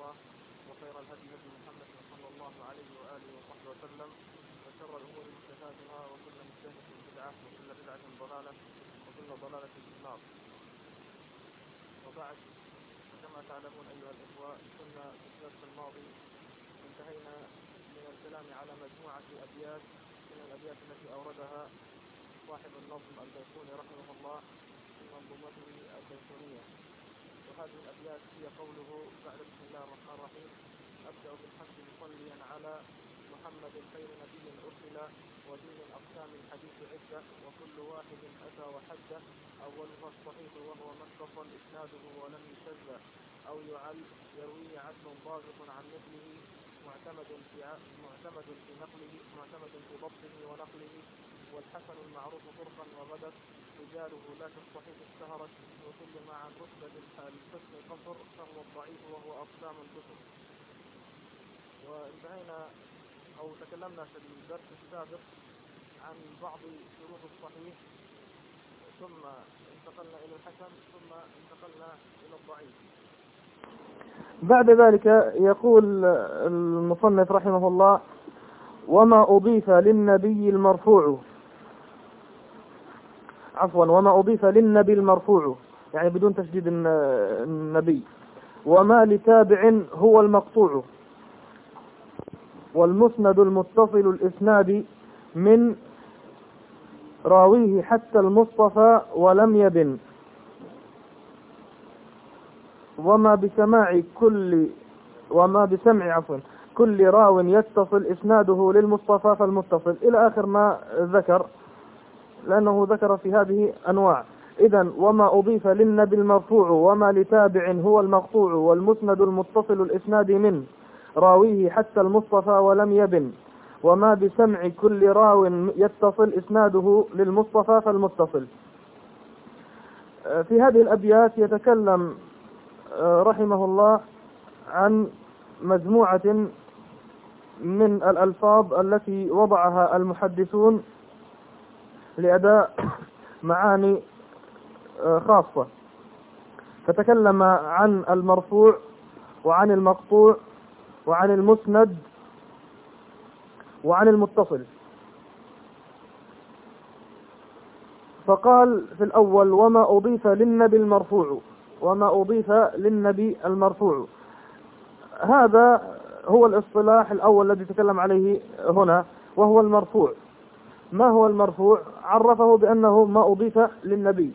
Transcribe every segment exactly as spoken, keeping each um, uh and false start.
الله، وخير الهدي هدي محمد صلى الله عليه وآله وصحبه وسلم، وشر الأمور محدثاتها، وكل محدثة بدعة، وكل بدعة ضلالة، وكل ضلالة في النار. وبعد، كما تعلمون أيها الإخوة، كنا في الدرس الماضي انتهينا من الكلام على مجموعة أبيات من الأبيات التي أوردها صاحب النظم البيقوني رحمه الله في منظومته البيقونية. وهذه الأبيات هي قوله بعد بسم الله الرحمن الرحيم: أبدأ بالحمد مصليا على محمد خير نبي أرسل، ودين الأقسام الحديث عدة، وكل واحد أتى وحده، أولها الصحيح وهو ما اتصل إسناده ولم يشذ أو يعل، يرويه عدل ضابط عن مثله، معتمد في معتمد في نقله معتمد في ضبطه ونقله، والحسن المعروف طرقا وغدت، رجاله لا كالصحيح اشتهرت، وكل ما عن رتبة الحسن قصر، فهو الضعيف وهو أقسام الكسر. وانتهينا أو تكلمنا في الدرس السابق عن بعض شروط الصحيح، ثم انتقلنا إلى الحسن، ثم انتقلنا إلى الضعيف. بعد ذلك يقول المصنف رحمه الله: وما أضيف للنبي المرفوع، عفوا وما أضيف للنبي المرفوع يعني بدون تشديد النبي، وما لتابع هو المقطوع، والمسند المتصل الإسناد من راويه حتى المصطفى ولم يبن، وما بسماع كل وما بسمع عفوا كل راو يتصل إسناده للمصطفى فالمتصل، إلى آخر ما ذكر، لأنه ذكر في هذه أنواع. إذن وما أضيف للنبي المرفوع، وما لتابع هو المقطوع، والمسند المتصل الإسناد من راويه حتى المصطفى ولم يبن، وما بسمع كل راو يتصل إسناده للمصطفى فالمتصل. في هذه الأبيات يتكلم رحمه الله عن مجموعة من الألفاظ التي وضعها المحدثون لأداء معاني خاصة، فتكلم عن المرفوع وعن المقطوع وعن المسند وعن المتصل. فقال في الأول: وما أضيف للنبي المرفوع، وما أضيف للنبي المرفوع. هذا هو الاصطلاح الأول الذي تكلم عليه هنا، وهو المرفوع. ما هو المرفوع؟ عرفه بأنه ما أضيف للنبي،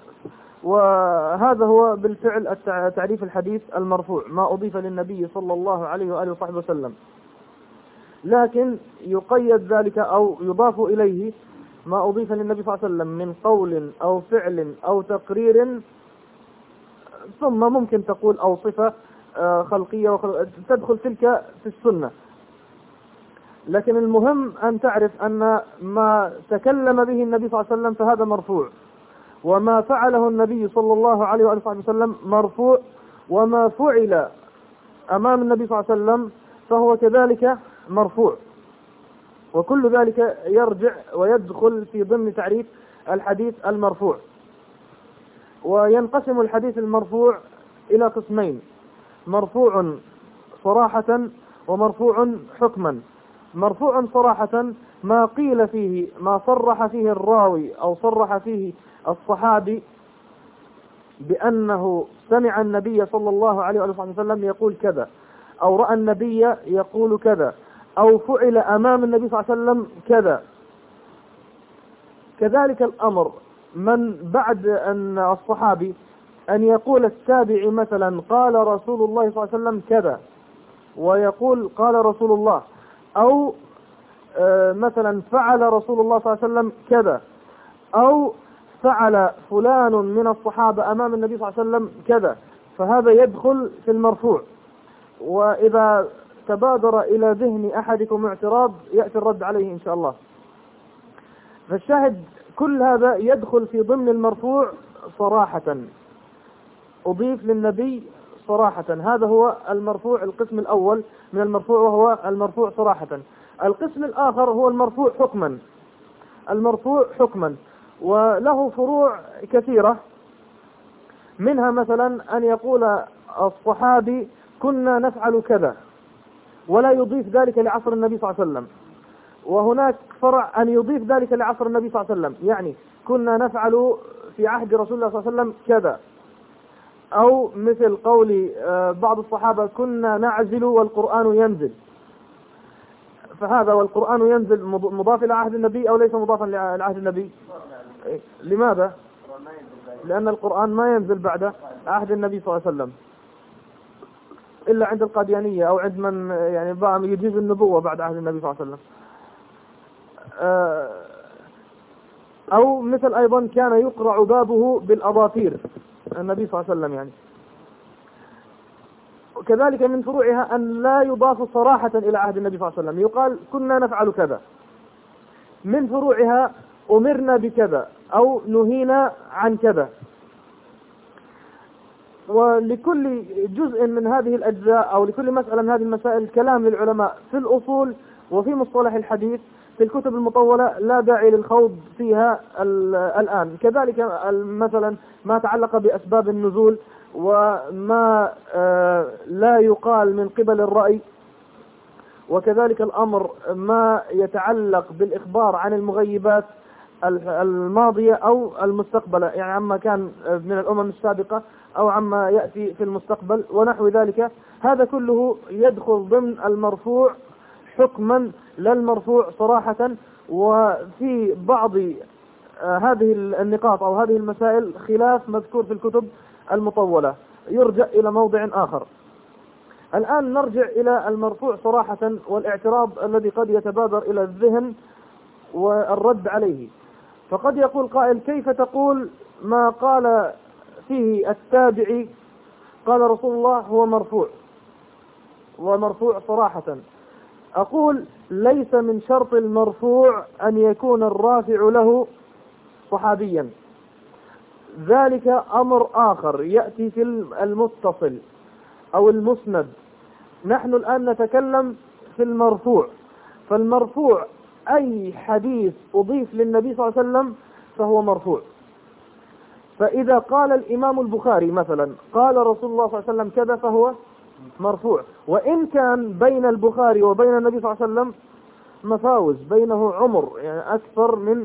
وهذا هو بالفعل تعريف الحديث المرفوع: ما أضيف للنبي صلى الله عليه وآله وصحبه وسلم. لكن يقيد ذلك أو يضاف إليه ما أضيف للنبي صلى الله عليه وسلم من قول أو فعل أو تقرير، ثم ممكن تقول أو صفة خلقية تدخل تلك في السنة. لكن المهم أن تعرف أن ما تكلم به النبي صلى الله عليه وسلم فهذا مرفوع، وما فعله النبي صلى الله عليه وآله وسلم مرفوع، وما فعل أمام النبي صلى الله عليه وسلم فهو كذلك مرفوع. وكل ذلك يرجع ويدخل في ضمن تعريف الحديث المرفوع. وينقسم الحديث المرفوع إلى قسمين: مرفوع صراحة ومرفوع حكما. مرفوع صراحة ما قيل فيه، ما صرح فيه الراوي أو صرح فيه الصحابي بأنه سمع النبي صلى الله عليه وسلم يقول كذا، أو رأى النبي يقول كذا، أو فعل أمام النبي صلى الله عليه وسلم كذا. كذلك الأمر من بعد أن الصحابي أن يقول التابعي مثلا قال رسول الله صلى الله عليه وسلم كذا، ويقول قال رسول الله، أو مثلا فعل رسول الله صلى الله عليه وسلم كذا، أو فعل فلان من الصحابة أمام النبي صلى الله عليه وسلم كذا، فهذا يدخل في المرفوع. وإذا تبادر إلى ذهن أحدكم اعتراض يأتي الرد عليه إن شاء الله. فالشاهد كل هذا يدخل في ضمن المرفوع صراحة، أضيف للنبي صراحة. هذا هو المرفوع، القسم الأول من المرفوع، وهو المرفوع صراحة. القسم الآخر هو المرفوع حكما. المرفوع حكما وله فروع كثيرة، منها مثلا أن يقول الصحابي كنا نفعل كذا، ولا يضيف ذلك لعصر النبي صلى الله عليه وسلم. وهناك فرع أن يضيف ذلك لعصر النبي صلى الله عليه وسلم، يعني كنا نفعل في عهد رسول الله صلى الله عليه وسلم كذا، أو مثل قول بعض الصحابة كنا نعزل والقرآن ينزل، فهذا والقرآن ينزل مضاف إلى عهد النبي أو ليس مضافا لعهد النبي؟ لماذا؟ لأن القرآن ما ينزل بعد عهد النبي صلى الله عليه وسلم إلا عند القاديانية أو عند من يعني بقى يجيز النبوة بعد عهد النبي صلى الله عليه وسلم. أو مثل أيضا كان يقرع بابه بالأظافير النبي صلى الله عليه وسلم يعني. كذلك من فروعها أن لا يضاف صراحة إلى عهد النبي صلى الله عليه وسلم، يقال كنا نفعل كذا. من فروعها أمرنا بكذا أو نهينا عن كذا. ولكل جزء من هذه الأجزاء أو لكل مسألة من هذه المسائل كلام للعلماء في الأصول وفي مصطلح الحديث في الكتب المطولة، لا داعي للخوض فيها الآن. كذلك مثلا ما تعلق بأسباب النزول وما لا يقال من قبل الرأي، وكذلك الأمر ما يتعلق بالإخبار عن المغيبات الماضية أو المستقبلة، يعني عما كان من الأمم السابقة أو عما يأتي في المستقبل ونحو ذلك. هذا كله يدخل ضمن المرفوع حكما لا المرفوع صراحة. وفي بعض هذه النقاط أو هذه المسائل خلاف مذكور في الكتب المطولة، يرجع إلى موضع آخر. الآن نرجع إلى المرفوع صراحة والاعتراض الذي قد يتبادر إلى الذهن والرد عليه. فقد يقول قائل كيف تقول ما قال فيه التابعي قال رسول الله هو مرفوع ومرفوع صراحة؟ أقول ليس من شرط المرفوع أن يكون الرافع له صحابيا، ذلك أمر آخر يأتي في المتصل أو المسند. نحن الآن نتكلم في المرفوع، فالمرفوع أي حديث أضيف للنبي صلى الله عليه وسلم فهو مرفوع. فإذا قال الإمام البخاري مثلا قال رسول الله صلى الله عليه وسلم كذا فهو مرفوع، وإن كان بين البخاري وبين النبي صلى الله عليه وسلم مفاوز، بينه عمر يعني أكثر من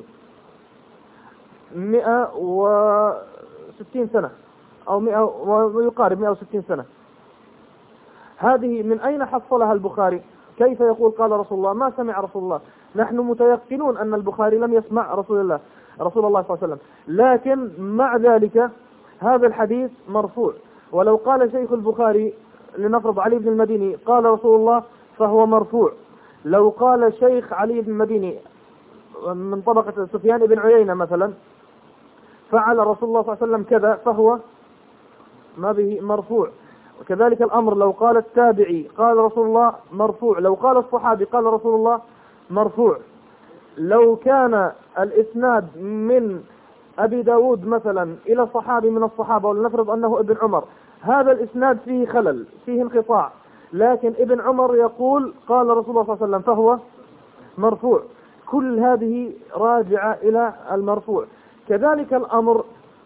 مئة وستين سنة أو مئة ويقارب مئة وستين سنة. هذه من أين حصلها البخاري؟ كيف يقول قال رسول الله؟ ما سمع رسول الله. نحن متيقنون أن البخاري لم يسمع رسول الله رسول الله صلى الله عليه وسلم، لكن مع ذلك هذا الحديث مرفوع. ولو قال شيخ البخاري لنفرض علي بن المديني قال رسول الله فهو مرفوع. لو قال شيخ علي بن المديني من طبقة سفيان بن عيينة مثلا فعل رسول الله صلى الله عليه وسلم كذا فهو ما به مرفوع. وكذلك الأمر لو قال التابعي قال رسول الله مرفوع، لو قال الصحابي قال رسول الله مرفوع. لو كان الإسناد من أبي داود مثلا إلى صحابي من الصحابة ولنفرض أنه ابن عمر، هذا الإسناد فيه خلل فيه انقطاع، لكن ابن عمر يقول قال رسول الله صلى الله عليه وسلم فهو مرفوع. كل هذه راجعة إلى المرفوع. كذلك الأمر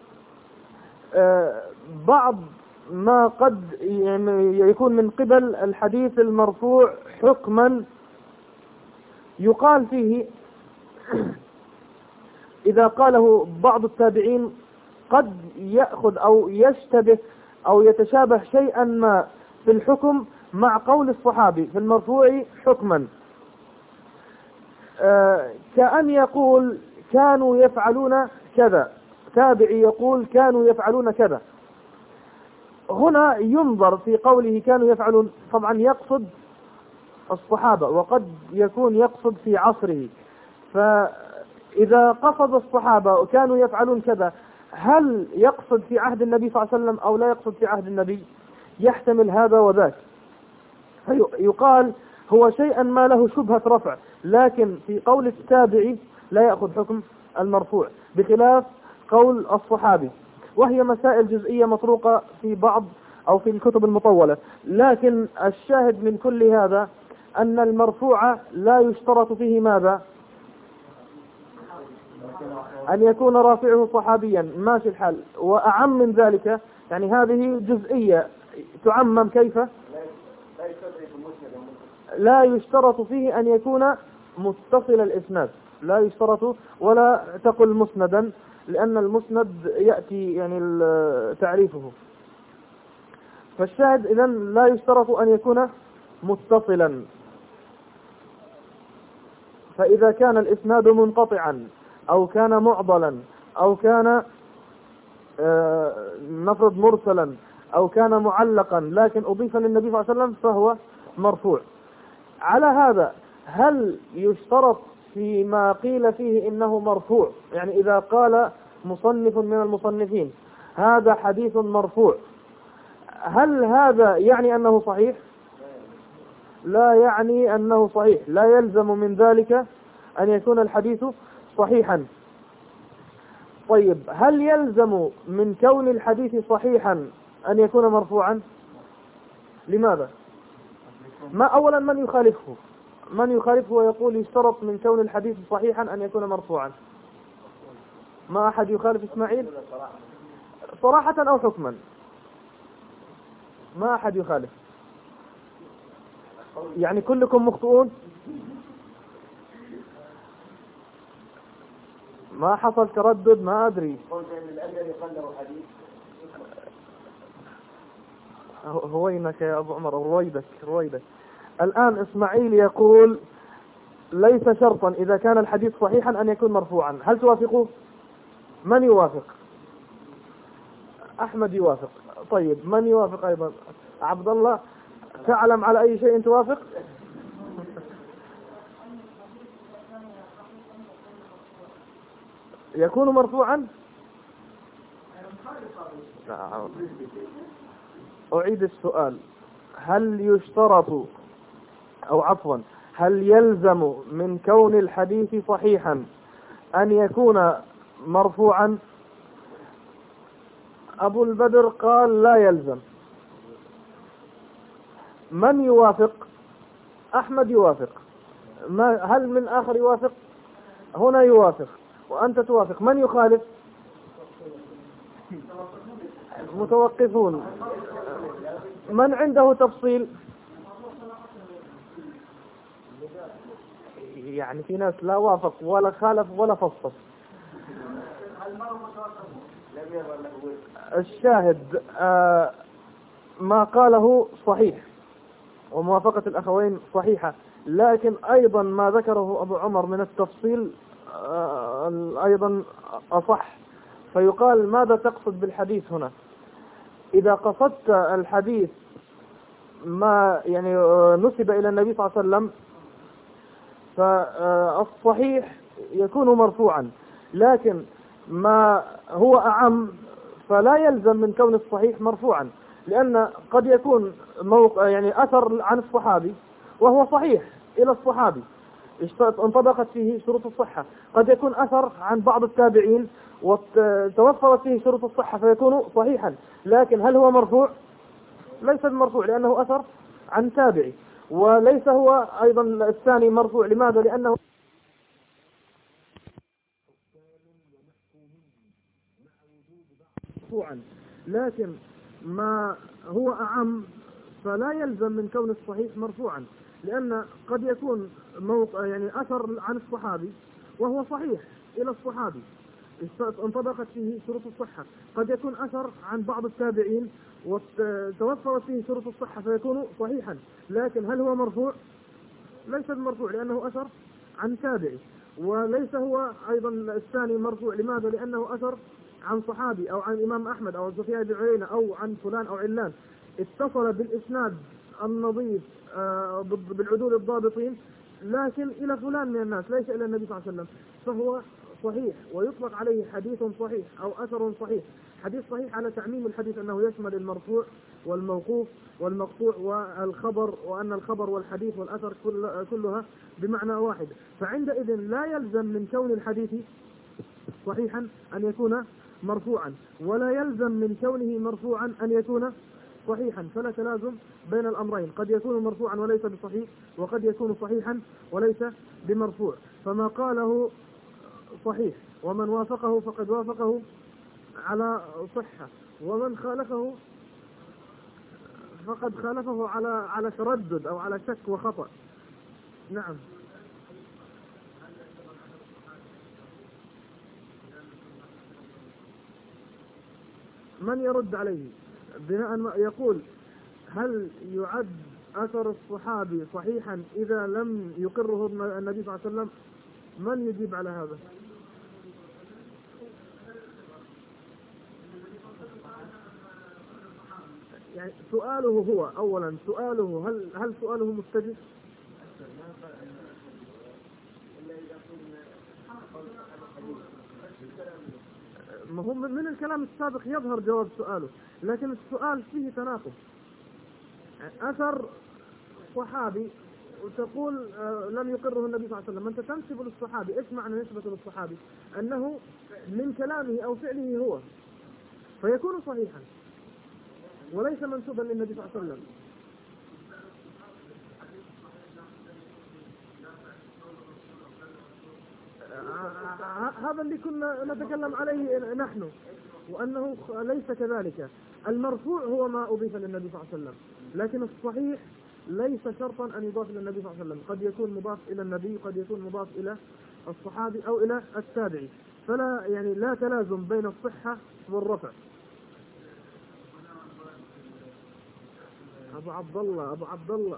بعض ما قد يكون من قبل الحديث المرفوع حكما يقال فيه إذا قاله بعض التابعين قد يأخذ أو يشتبه أو يتشابه شيئا ما في الحكم مع قول الصحابي في المرفوع حكما. آه كأن يقول كانوا يفعلون كذا، تابعي يقول كانوا يفعلون كذا. هنا ينظر في قوله كانوا يفعلون، طبعا يقصد الصحابة وقد يكون يقصد في عصره. فإذا قصد الصحابة وكانوا يفعلون كذا، هل يقصد في عهد النبي صلى الله عليه وسلم أو لا يقصد في عهد النبي؟ يحتمل هذا وذاك. يقال هو شيئا ما له شبهة رفع، لكن في قول التابعي لا يأخذ حكم المرفوع بخلاف قول الصحابي. وهي مسائل جزئية مطروقة في بعض أو في الكتب المطولة. لكن الشاهد من كل هذا أن المرفوع لا يشترط فيه ماذا؟ أن يكون رافعه صحابيا، ماشي الحال. وأعم من ذلك، يعني هذه جزئية تعمم كيف؟ لا يشترط فيه أن يكون متصل الإسناد، لا يشترط، ولا تقل مسندا، لأن المسند يأتي يعني تعريفه. فالشاهد إذن لا يشترط أن يكون متصلا. فإذا كان الإسناد منقطعا أو كان معضلا أو كان نفرض مرسلا أو كان معلقا لكن أضيف للنبي صلى الله عليه وسلم فهو مرفوع. على هذا هل يشترط فيما قيل فيه إنه مرفوع، يعني إذا قال مصنف من المصنفين هذا حديث مرفوع، هل هذا يعني أنه صحيح؟ لا يعني أنه صحيح، لا يلزم من ذلك أن يكون الحديث صحيحا. طيب هل يلزم من كون الحديث صحيحا أن يكون مرفوعا؟ لماذا؟ ما أولا من يخالفه من يخالفه ويقول يشترط من كون الحديث صحيحا أن يكون مرفوعا؟ ما أحد يخالف إسماعيل صراحة أو حكما؟ ما أحد يخالف، يعني كلكم مخطئون. ما حصل تردد، ما أدري. هوينك يا أبو عمر، رويدك رويدك. الآن إسماعيل يقول ليس شرطا إذا كان الحديث صحيحا أن يكون مرفوعا، هل توافقوا؟ من يوافق؟ أحمد يوافق. طيب من يوافق أيضا؟ عبد الله، تعلم على أي شيء توافق؟ يكون مرفوعا؟ أعيد السؤال، هل يشترط أو عفوا هل يلزم من كون الحديث صحيحا أن يكون مرفوعا؟ أبو البدر قال لا يلزم. من يوافق؟ أحمد يوافق. ما هل من آخر يوافق؟ هنا يوافق وأنت توافق. من يخالف؟ متوقفون. من عنده تفصيل؟ يعني في ناس لا وافق ولا خالف ولا فصل. الشاهد آه ما قاله صحيح وموافقة الأخوين صحيحة، لكن أيضا ما ذكره أبو عمر من التفصيل آه أيضا أصح. فيقال ماذا تقصد بالحديث هنا؟ إذا قصدت الحديث ما يعني نسب إلى النبي صلى الله عليه وسلم فالصحيح يكون مرفوعا، لكن ما هو أعم فلا يلزم من كون الصحيح مرفوعا، لأن قد يكون موقع يعني أثر عن الصحابي وهو صحيح إلى الصحابي انطبقت فيه شروط الصحة، قد يكون أثر عن بعض التابعين وتوفرت فيه شروط الصحة فيكون صحيحا، لكن هل هو مرفوع؟ ليس مرفوع لأنه أثر عن تابعي، وليس هو أيضا الثاني مرفوع. لماذا؟ لأنه مرفوعا، لكن ما هو أعم فلا يلزم من كون الصحيح مرفوعا، لأن قد يكون موقع يعني أثر عن الصحابي وهو صحيح إلى الصحابي انطبقت فيه شروط الصحة، قد يكون أثر عن بعض التابعين وتوفرت فيه شروط الصحة فيكون صحيحا، لكن هل هو مرفوع؟ ليس مرفوع لأنه أثر عن تابعي، وليس هو أيضا الثاني مرفوع. لماذا؟ لأنه أثر عن صحابي أو عن إمام أحمد أو سفيان بن عيينة أو عن فلان أو علان، اتصل بالإسناد النظيف بالعدول الضابطين لكن إلى فلان من الناس ليس إلى النبي صلى الله عليه وسلم، فهو صحيح ويطلق عليه حديث صحيح أو أثر صحيح. حديث صحيح على تعميم الحديث أنه يشمل المرفوع والموقوف والمقطوع والخبر، وأن الخبر والحديث والأثر كل كلها بمعنى واحد. فعندئذ لا يلزم من كون الحديث صحيحا أن يكون مرفوعا، ولا يلزم من كونه مرفوعا أن يكون صحيحا، فلا تلازم بين الأمرين، قد يكون مرفوعا وليس بصحيح، وقد يكون صحيحا وليس بمرفوع. فما قاله صحيح، ومن وافقه فقد وافقه على صحة، ومن خالفه فقد خالفه على على تردد أو على شك وخطأ. نعم. من يرد عليه بناء يقول هل يعد أثر الصحابي صحيحا إذا لم يقره النبي صلى الله عليه وسلم؟ من يجيب على هذا؟ يعني سؤاله هو أولا سؤاله هل هل سؤاله مستجد؟ ما هو من الكلام السابق يظهر جواب سؤاله، لكن السؤال فيه تناقض. أثر صحابي وتقول لم يقره النبي صلى الله عليه وسلم، أنت تنسب للصحابي، إيش معنى نسبة للصحابي؟ أنه من كلامه أو فعله هو، فيكون صحيحا وليس منسوبا للنبي صلى الله عليه وسلم. هذا اللي كنا نتكلم عليه نحن، وأنه ليس كذلك. المرفوع هو ما أضيف للنبي صلى الله عليه وسلم، لكن الصحيح ليس شرطا أن يضاف للنبي صلى الله عليه وسلم، قد يكون مضاف إلى النبي، قد يكون مضاف إلى الصحابي أو إلى التابعي، فلا يعني لا تلازم بين الصحة والرفع. أبو عبد الله أبو عبد الله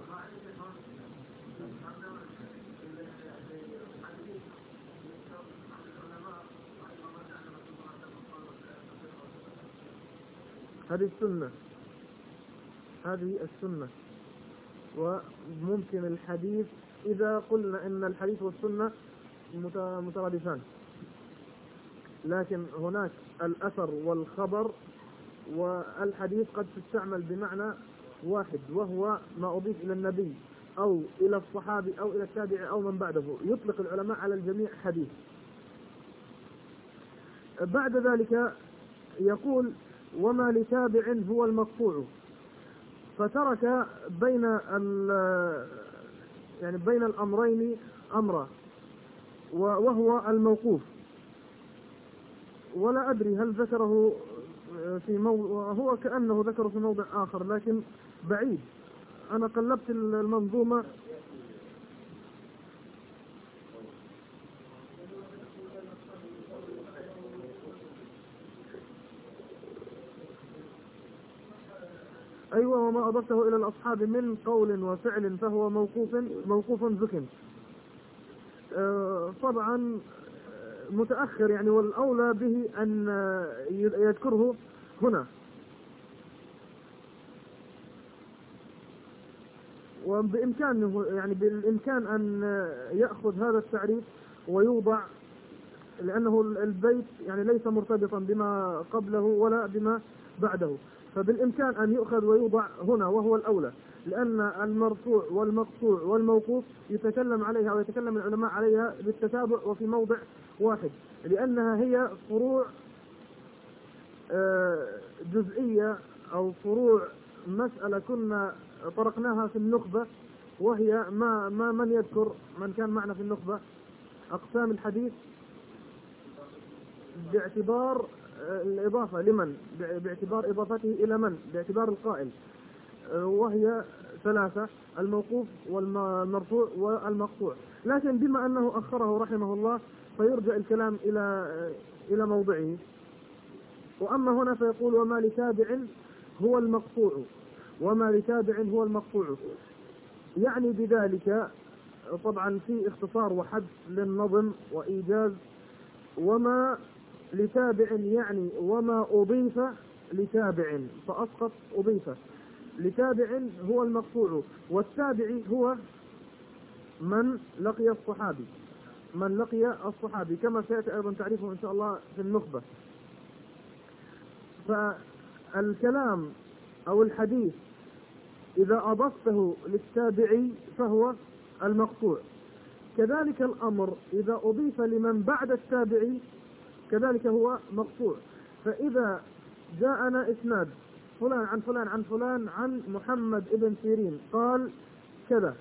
هذه السنة، هذه السنة. وممكن الحديث إذا قلنا إن الحديث والسنة مترادفان، لكن هناك الأثر والخبر والحديث قد تستعمل بمعنى واحد، وهو ما أضيف إلى النبي أو إلى الصحابي أو إلى التابع أو من بعده، يطلق العلماء على الجميع حديث. بعد ذلك يقول وما لتابع هو المقطوع، فترك بين يعني بين الأمرين أمرا، وهو الموقوف، ولا أدري هل ذكره في موضع، هو كأنه ذكره في موضع آخر لكن بعيد. أنا قلبت المنظومة أيوة، وما أضفته إلى الأصحاب من قول وفعل فهو موقوف موقوف ذكر. أه طبعا متأخر يعني، والأولى به أن يذكره هنا، وبإمكانه يعني بالإمكان أن يأخذ هذا التعريف ويوضع، لأنه البيت يعني ليس مرتبطا بما قبله ولا بما بعده، فبالإمكان أن يؤخذ ويوضع هنا وهو الأولى، لأن المرفوع والمقطوع والموقوف يتكلم عليها أو يتكلم العلماء عليها بالتتابع وفي موضع واحد، لأنها هي فروع جزئية أو فروع مسألة كنا طرقناها في النخبة، وهي ما ما من يذكر من كان معنا في النخبة أقسام الحديث باعتبار الإضافة لمن، باعتبار إضافته إلى من، باعتبار القائل، وهي ثلاثة: الموقوف والمرفوع والمقطوع. لكن بما أنه أخره رحمه الله فيرجع الكلام إلى إلى موضعه. وأما هنا فيقول وما لتابع هو المقطوع، وما لتابع هو المقطوع، يعني بذلك طبعا في اختصار وحد للنظم وإيجاز. وما لتابع يعني وما أضيف لتابع، فأسقط أضيف لتابع هو المقطوع، والتابع هو من لقي الصحابي، من لقي الصحابي كما سيأتي أيضا تعريفه إن شاء الله في النخبة. فالكلام أو الحديث إذا أضفته للتابعي فهو المقطوع، كذلك الأمر إذا أضيف لمن بعد التابعي كذلك هو مقطوع. فإذا جاءنا إسناد فلان عن فلان عن فلان عن محمد ابن سيرين قال كذا،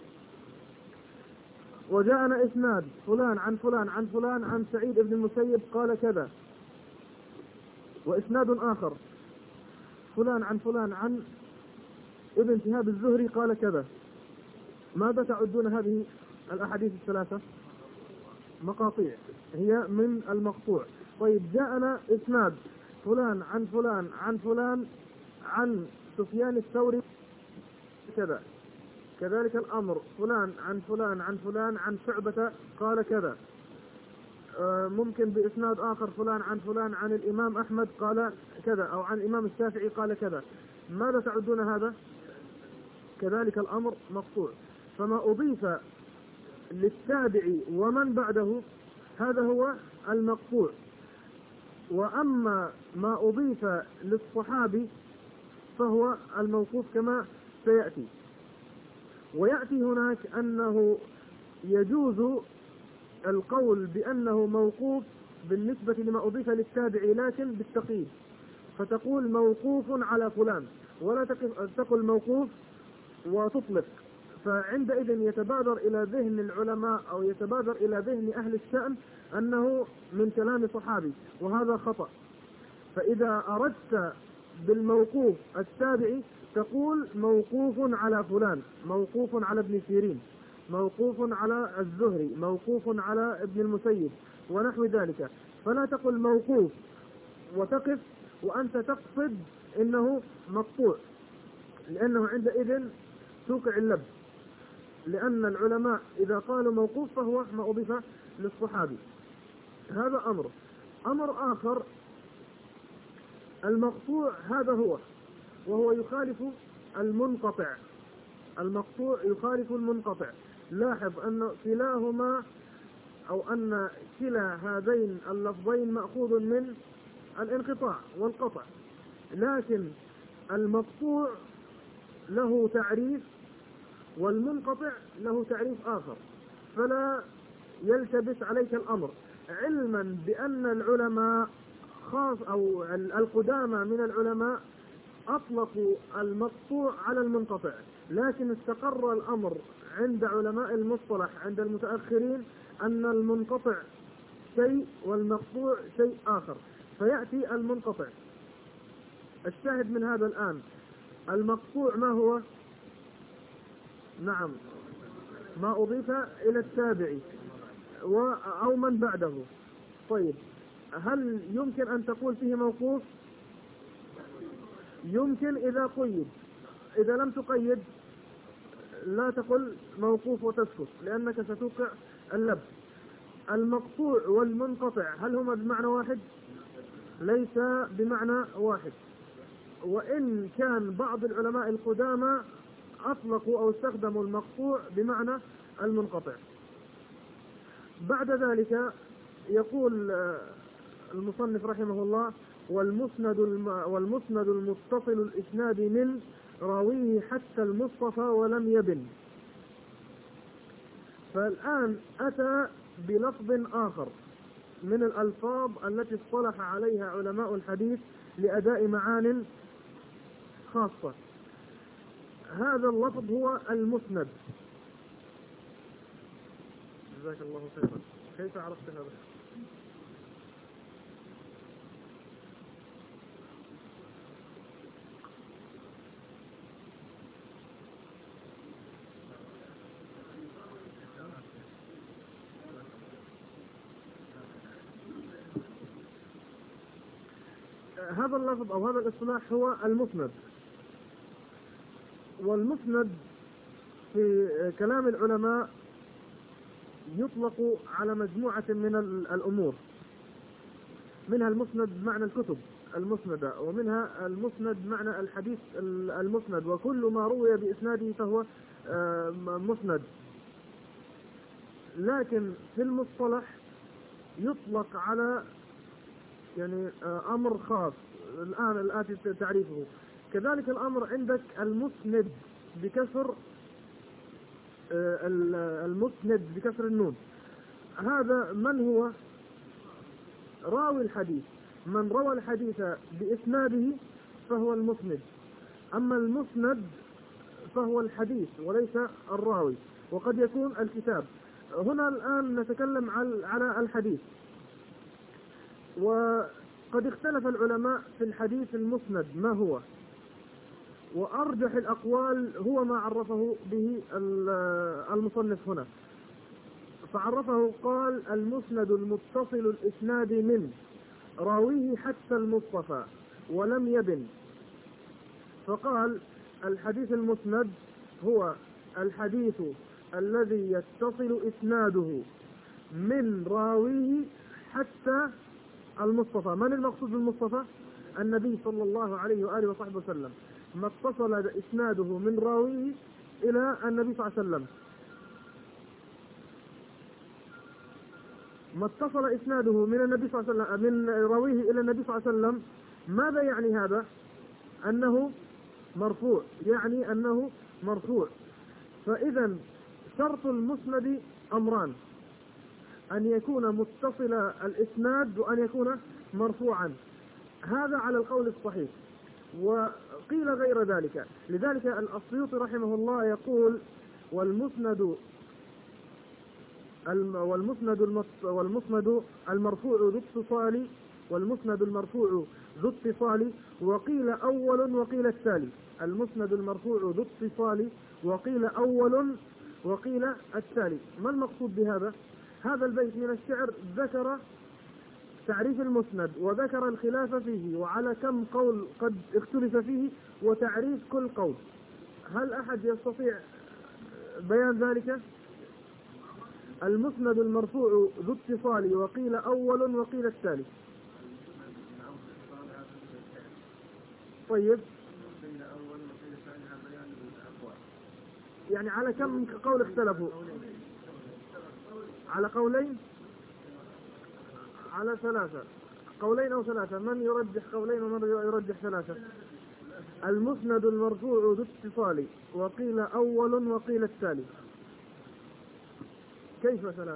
وجاءنا إسناد فلان عن فلان عن فلان عن سعيد ابن المسيب قال كذا، وإسناد آخر فلان عن فلان عن ابن شهاب الزهري قال كذا. ماذا تعدون هذه الأحاديث الثلاثة؟ مقاطيع، هي من المقطوع. طيب جاءنا إسناد فلان عن فلان عن فلان عن سفيان الثوري كذا، كذلك الأمر فلان عن فلان عن فلان عن شعبة قال كذا، ممكن بإسناد آخر فلان عن فلان عن الإمام أحمد قال كذا، أو عن الإمام الشافعي قال كذا. ماذا تعدون هذا؟ كذلك الأمر مقطوع. فما أضيف للتابع ومن بعده هذا هو المقطوع. وأما ما أضيف للصحابي فهو الموقوف كما سيأتي. ويأتي هناك أنه يجوز القول بأنه موقوف بالنسبة لما أضيف للتابع لكن بالتقييد، فتقول موقوف على فلان ولا تقل موقوف وتطلق. فعندئذ يتبادر إلى ذهن العلماء أو يتبادر إلى ذهن أهل الشأن أنه من كلام صحابي، وهذا خطأ. فإذا أردت بالموقوف التابعي تقول موقوف على فلان، موقوف على ابن سيرين، موقوف على الزهري، موقوف على ابن المسيب ونحو ذلك. فلا تقل موقوف وتقف وأنت تقصد إنه مقطوع، لأنه عندئذ توقع اللبس. لأن العلماء إذا قالوا موقوف فهو ما أضيف للصحابي. هذا أمر. أمر آخر المقطوع هذا هو، وهو يخالف المنقطع. المقطوع يخالف المنقطع. لاحظ أن كلاهما أو أن كلا هذين اللفظين مأخوذ من الانقطاع والقطع، لكن المقطوع له تعريف والمنقطع له تعريف آخر، فلا يلتبس عليك الأمر، علما بأن العلماء خاص أو القدامى من العلماء أطلقوا المقطوع على المنقطع، لكن استقر الأمر عند علماء المصطلح عند المتأخرين أن المنقطع شيء والمقطوع شيء آخر، فيأتي المنقطع. الشاهد من هذا الآن المقطوع ما هو؟ نعم، ما أضيف إلى التابعي أو من بعده. طيب هل يمكن أن تقول فيه موقوف؟ يمكن إذا قيد. إذا لم تقيد لا تقل موقوف وتسكت، لأنك ستوقع اللبس. المقطوع والمنقطع هل هما بمعنى واحد؟ ليس بمعنى واحد، وإن كان بعض العلماء القدامى أطلقوا أو استخدموا المقطوع بمعنى المنقطع. بعد ذلك يقول المصنف رحمه الله والمسند والمسند المتصل الإسناد من راويه حتى المصطفى ولم يبن. فالآن أتى بلفظ آخر من الألفاظ التي اصطلح عليها علماء الحديث لأداء معان خاصة. هذا اللفظ هو المسند. جزاك الله خيرا. كيف عرفت هذا؟ هذا اللفظ أو هذا الاصطلاح هو المسند. والمسند في كلام العلماء يطلق على مجموعة من الأمور، منها المسند بمعنى الكتب المسندة، ومنها المسند بمعنى الحديث المسند، وكل ما روي بإسناده فهو مسند. لكن في المصطلح يطلق على يعني أمر خاص الآن الآتي تعريفه. كذلك الأمر عندك المسند بكسر المسند بكسر النون. هذا من هو؟ راوي الحديث. من روى الحديث بإسناده فهو المسند. أما المسند فهو الحديث وليس الراوي، وقد يكون الكتاب. هنا الآن نتكلم على الحديث. وقد اختلف العلماء في الحديث المسند ما هو، وأرجح الأقوال هو ما عرفه به المصنف هنا، فعرفه قال المسند المتصل الإسناد من راويه حتى المصطفى ولم يبن. فقال الحديث المسند هو الحديث الذي يتصل إسناده من راويه حتى المصطفى. من المقصود بالمصطفى؟ النبي صلى الله عليه وآله وصحبه وسلم، ما اتصل إسناده من راويه إلى النبي صلى الله عليه وسلم، ما اتصل إسناده من النبي صلى الله عليه وسلم من راويه إلى النبي صلى الله عليه وسلم. ماذا يعني هذا؟ أنه مرفوع، يعني أنه مرفوع. فإذا شرط المسند أمران: أن يكون متصل الإسناد وأن يكون مرفوعا. هذا على القول الصحيح، وقيل غير ذلك. لذلك السيوطي رحمه الله يقول والمسند والمسند والمسند المرفوع ذو اتصال والمسند المرفوع ذو اتصال وقيل أول وقيل التالي. المسند المرفوع ذو اتصال وقيل أول وقيل التالي. ما المقصود بهذا؟ هذا البيت من الشعر ذكر تعريف المسند وذكر الخلاف فيه وعلى كم قول قد اختلف فيه وتعريف كل قول. هل أحد يستطيع بيان ذلك؟ المسند المرفوع ذو اتصال وقيل أول وقيل التالي. طيب، يعني على كم قول اختلفوا؟ على قولين؟ على ثلاثة قولين أو ثلاثة. من يرجح قولين ومن يرجح ثلاثة؟ المسند المرفوع ذو اتصال وقيل أول وقيل التالي. كيف ثلاثة؟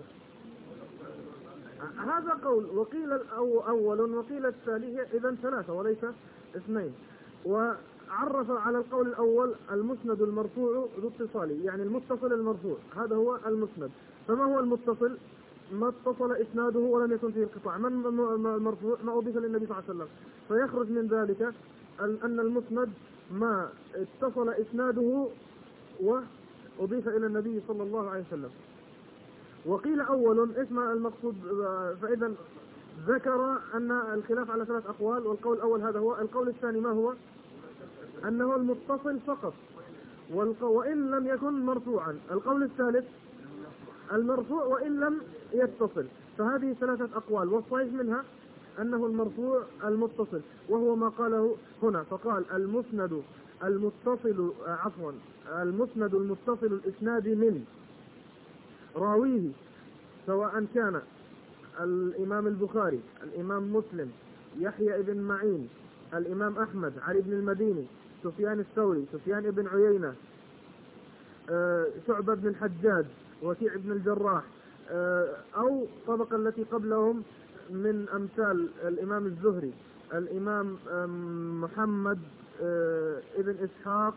هذا قول وقيل أول وقيل التالي، إذن ثلاثة وليس اثنين. وعرف على القول الأول المسند المرفوع ذو اتصال، يعني المتصل المرفوع، هذا هو المسند. فما هو المتصل؟ ما اتصل إسناده ولم يكن فيه انقطاع. من المرفوع؟ ما أضيف للنبي صلى الله عليه وسلم. فيخرج من ذلك أن المسند ما اتصل إسناده وأضيف إلى النبي صلى الله عليه وسلم. وقيل أول اسم المقصود. فإذا ذكر أن الخلاف على ثلاث أقوال، والقول الأول هذا هو. القول الثاني ما هو؟ أنه المتصل فقط وإن لم يكن مرفوعا. القول الثالث المرفوع وإن لم يتصل. فهذه ثلاثة أقوال، والصحيح منها أنه المرفوع المتصل، وهو ما قاله هنا. فقال المسند المتصل عفوا المسند المتصل الإسناد من راويه، سواء كان الإمام البخاري، الإمام مسلم، يحيى بن معين، الإمام أحمد، علي بن المديني، سفيان الثوري، سفيان بن عيينة، شعبة بن الحجاج، وكيع بن الجراح، أو طبقة التي قبلهم من أمثال الإمام الزهري، الإمام محمد ابن إسحاق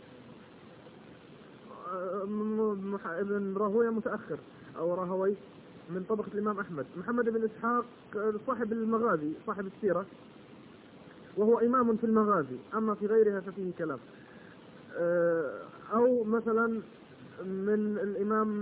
ابن راهويه متأخر أو راهوي من طبقة الإمام أحمد. محمد بن إسحاق صاحب المغازي، صاحب السيرة، وهو إمام في المغازي، أما في غيرها ففيه كلام. أو مثلا من الإمام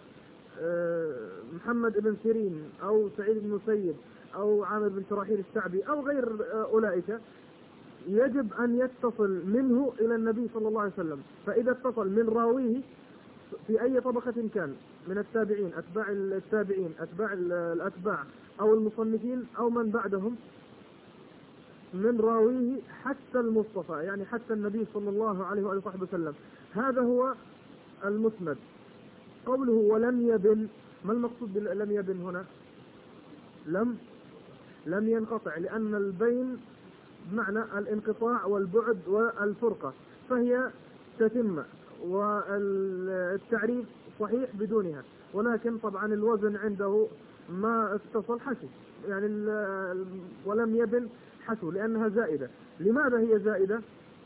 محمد بن سيرين، أو سعيد بن مسيب، أو عامر بن شراحيل الشعبي، أو غير أولئك، يجب أن يتصل منه إلى النبي صلى الله عليه وسلم. فإذا اتصل من راويه في أي طبقة كان من التابعين، أتباع التابعين، أتباع الأتباع، أو المصنفين، أو من بعدهم، من راويه حتى المصطفى، يعني حتى النبي صلى الله عليه وآله وسلم، هذا هو المسند. قوله ولم يبن، ما المقصود بلم يبن هنا؟ لم لم ينقطع، لأن البين بمعنى الانقطاع والبعد والفرقة، فهي تتم، والتعريف صحيح بدونها. ولكن طبعا الوزن عنده ما اتصل حسو، يعني ولم يبن حسو لأنها زائدة. لماذا هي زائدة؟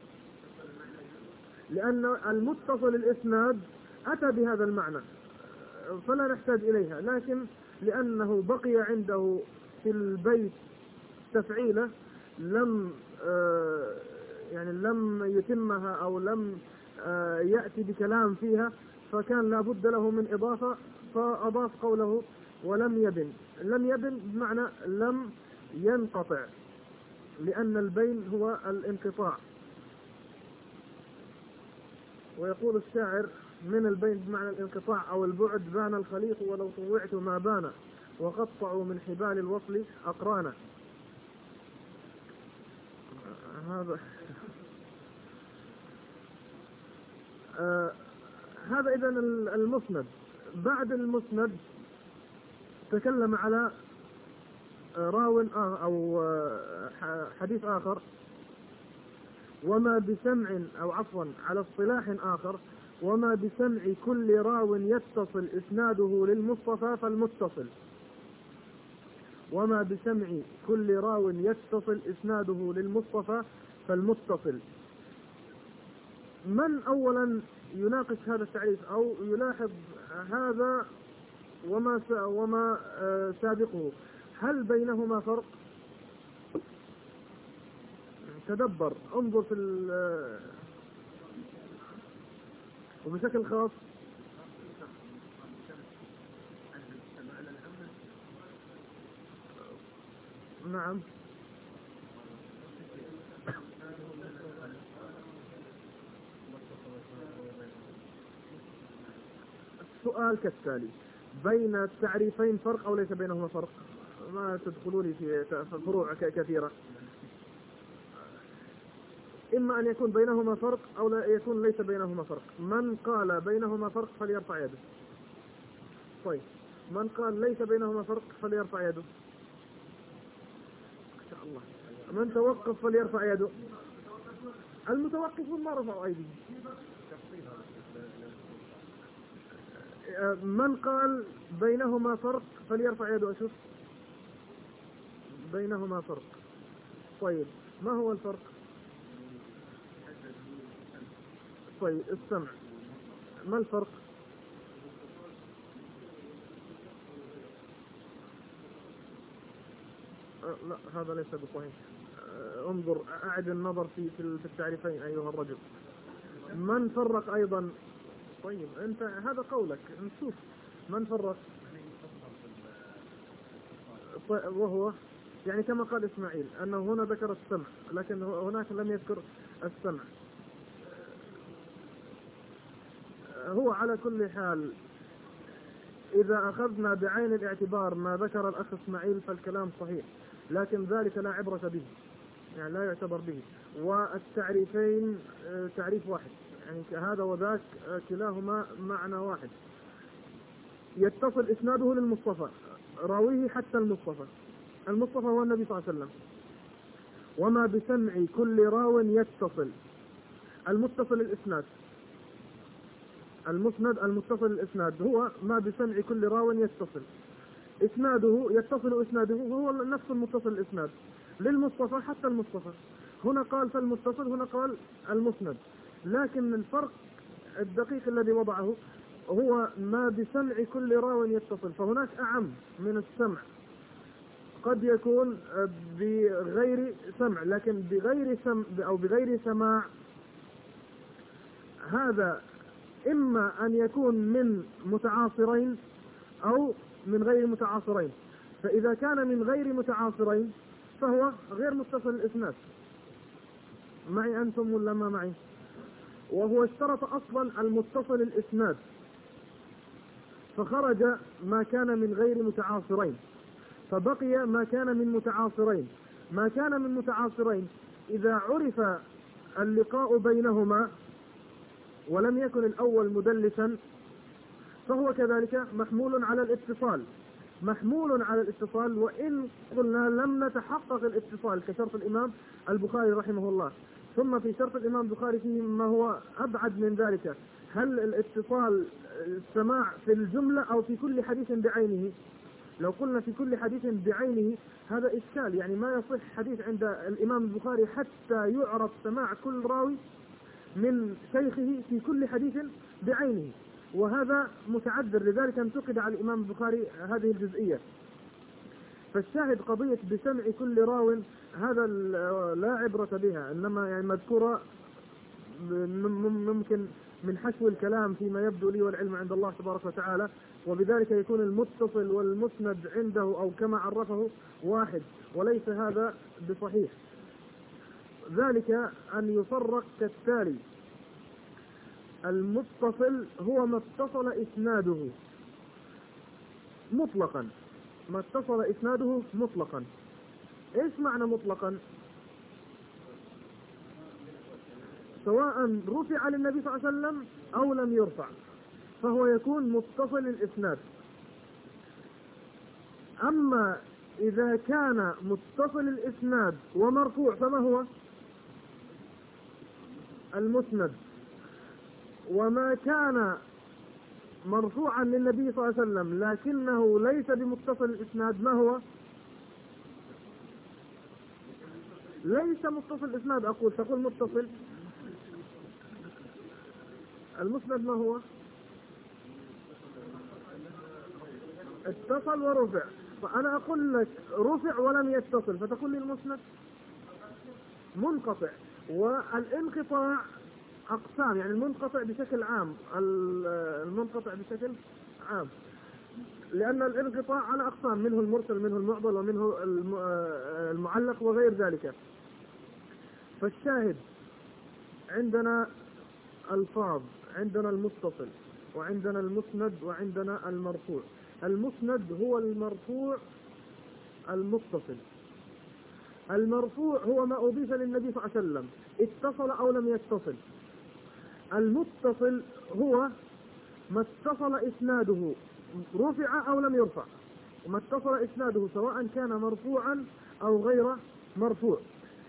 لأن المتصل الإسناد أتى بهذا المعنى فلا نحتاج إليها، لكن لأنه بقي عنده في البيت تفعيلة لم يعني لم يتمها أو لم يأتي بكلام فيها، فكان لا بد له من إضافة، فأضاف قوله ولم يبن. لم يبن بمعنى لم ينقطع، لأن البين هو الانقطاع. ويقول الشاعر من البين بمعنى الانقطاع أو البعد بان الخليق ولو طوعت ما بان، وقطعوا من حبال الوصل أقرانا. هذا آه هذا إذن المسند. بعد المسند تكلم على راو أو حديث آخر، وما بسمع أو عفوا على اصطلاح آخر، وما بسمع كل راو يتصل إسناده للمصطفى فالمتصل. وما بسمع كل راو يتصل إسناده للمصطفى فالمتصل. من أولا يناقش هذا التعريف أو يلاحظ هذا وما وما سابقه؟ هل بينهما فرق؟ تدبر، انظر في وبشكل خاص نعم السؤال كالتالي: بين التعريفين فرق أو ليس بينهما فرق؟ ما تدخلوني في فروع كثيرة. إما أن يكون بينهما فرق أو لا يكون ليس بينهما فرق. من قال بينهما فرق فليرفع يده. طيب، من قال ليس بينهما فرق فليرفع يده. إن شاء الله. من توقف فليرفع يده. المتوقفون ما رفعوا أيديهم. من قال بينهما فرق فليرفع يده. أشوف بينهما فرق. طيب، ما هو الفرق؟ طيب، السمع. ما الفرق؟ أه لا، هذا ليس بصحيح. أه انظر، أعد النظر في في التعريفين أيها الرجل. من فرق أيضا؟ طيب، أنت هذا قولك، نشوف من فرق. طيب، وهو يعني كما قال إسماعيل أنه هنا ذكر السمع، لكن هناك لم يذكر السمع. هو على كل حال إذا أخذنا بعين الاعتبار ما ذكر الأخ إسماعيل فالكلام صحيح، لكن ذلك لا عبرة به، يعني لا يعتبر به. والتعريفين تعريف واحد، يعني هذا وذاك كلاهما معنى واحد. يتصل إسناده للمصطفى، راويه حتى المصطفى. المصطفى هو النبي صلى الله عليه وسلم. وما بسمع كل راو يتصل. المتصل الإسناد، المسند المتصل الإسناد هو ما بسمع كل راو يتصل إسناده، يتصل إسناده وهو نفس المتصل الإسناد للمصطفى حتى المصطفى. هنا قال فالمتصل، هنا قال المسند، لكن الفرق الدقيق الذي وضعه هو ما بسمع كل راو يتصل، فهناك أعم من السمع. قد يكون بغير سمع، لكن بغير سمع أو بغير سماع، هذا إما أن يكون من متعاصرين أو من غير متعاصرين. فإذا كان من غير متعاصرين فهو غير متصل الإسناد. معي أنتم ولا ما معي؟ وهو اشترط أصلا المتصل الإسناد، فخرج ما كان من غير متعاصرين، فبقي ما كان من متعاصرين. ما كان من متعاصرين إذا عرف اللقاء بينهما ولم يكن الأول مدلسا فهو كذلك محمول على الاتصال، محمول على الاتصال وإن قلنا لم نتحقق الاتصال كشرط الإمام البخاري رحمه الله. ثم في شرط الإمام البخاري فيه ما هو أبعد من ذلك: هل الاتصال السماع في الجملة أو في كل حديث بعينه؟ لو قلنا في كل حديث بعينه هذا إشكال، يعني ما يصح حديث عند الإمام البخاري حتى يعرف سماع كل راوي من شيخه في كل حديث بعينه، وهذا متعذر. لذلك انتقد على الإمام البخاري هذه الجزئية. فالشاهد قضية بسمع كل راو هذا لا عبرة بها، إنما يعني مذكورة ممكن من حشو الكلام فيما يبدو لي والعلم عند الله تبارك وتعالى، وبذلك يكون المتصل والمسند عنده أو كما عرفه واحد، وليس هذا بصحيح. ذلك أن يفرق كالتالي: المتصل هو ما اتصل إسناده مطلقا، ما اتصل إسناده مطلقا. إيش معنى مطلقا؟ سواء رفع للنبي صلى الله عليه وسلم أو لم يرفع فهو يكون متصل الإسناد. أما إذا كان متصل الإسناد ومرفوع فما هو؟ المسند. وما كان مرفوعا للنبي صلى الله عليه وسلم لكنه ليس بمتصل الإسناد ما هو؟ ليس متصل الإسناد. أقول تقول متصل المسند ما هو؟ اتصل ورفع. فأنا أقول لك رفع ولم يتصل فتقول لي المسند منقطع. والانقطاع أقسام، يعني المنقطع بشكل عام، المنقطع بشكل عام، لأن الانقطاع على أقسام، منه المرسل منه المعضل ومنه المعلق وغير ذلك. فالشاهد عندنا الفاظ، عندنا المتصل وعندنا المسند وعندنا المرفوع. المسند هو المرفوع المتصل. المرفوع هو ما أضيف للنبي صلى الله عليه وسلم اتصل أو لم يتصل. المتصل هو ما اتصل إسناده رفع أو لم يرفع، وما اتصل إسناده سواء كان مرفوعا أو غير مرفوع.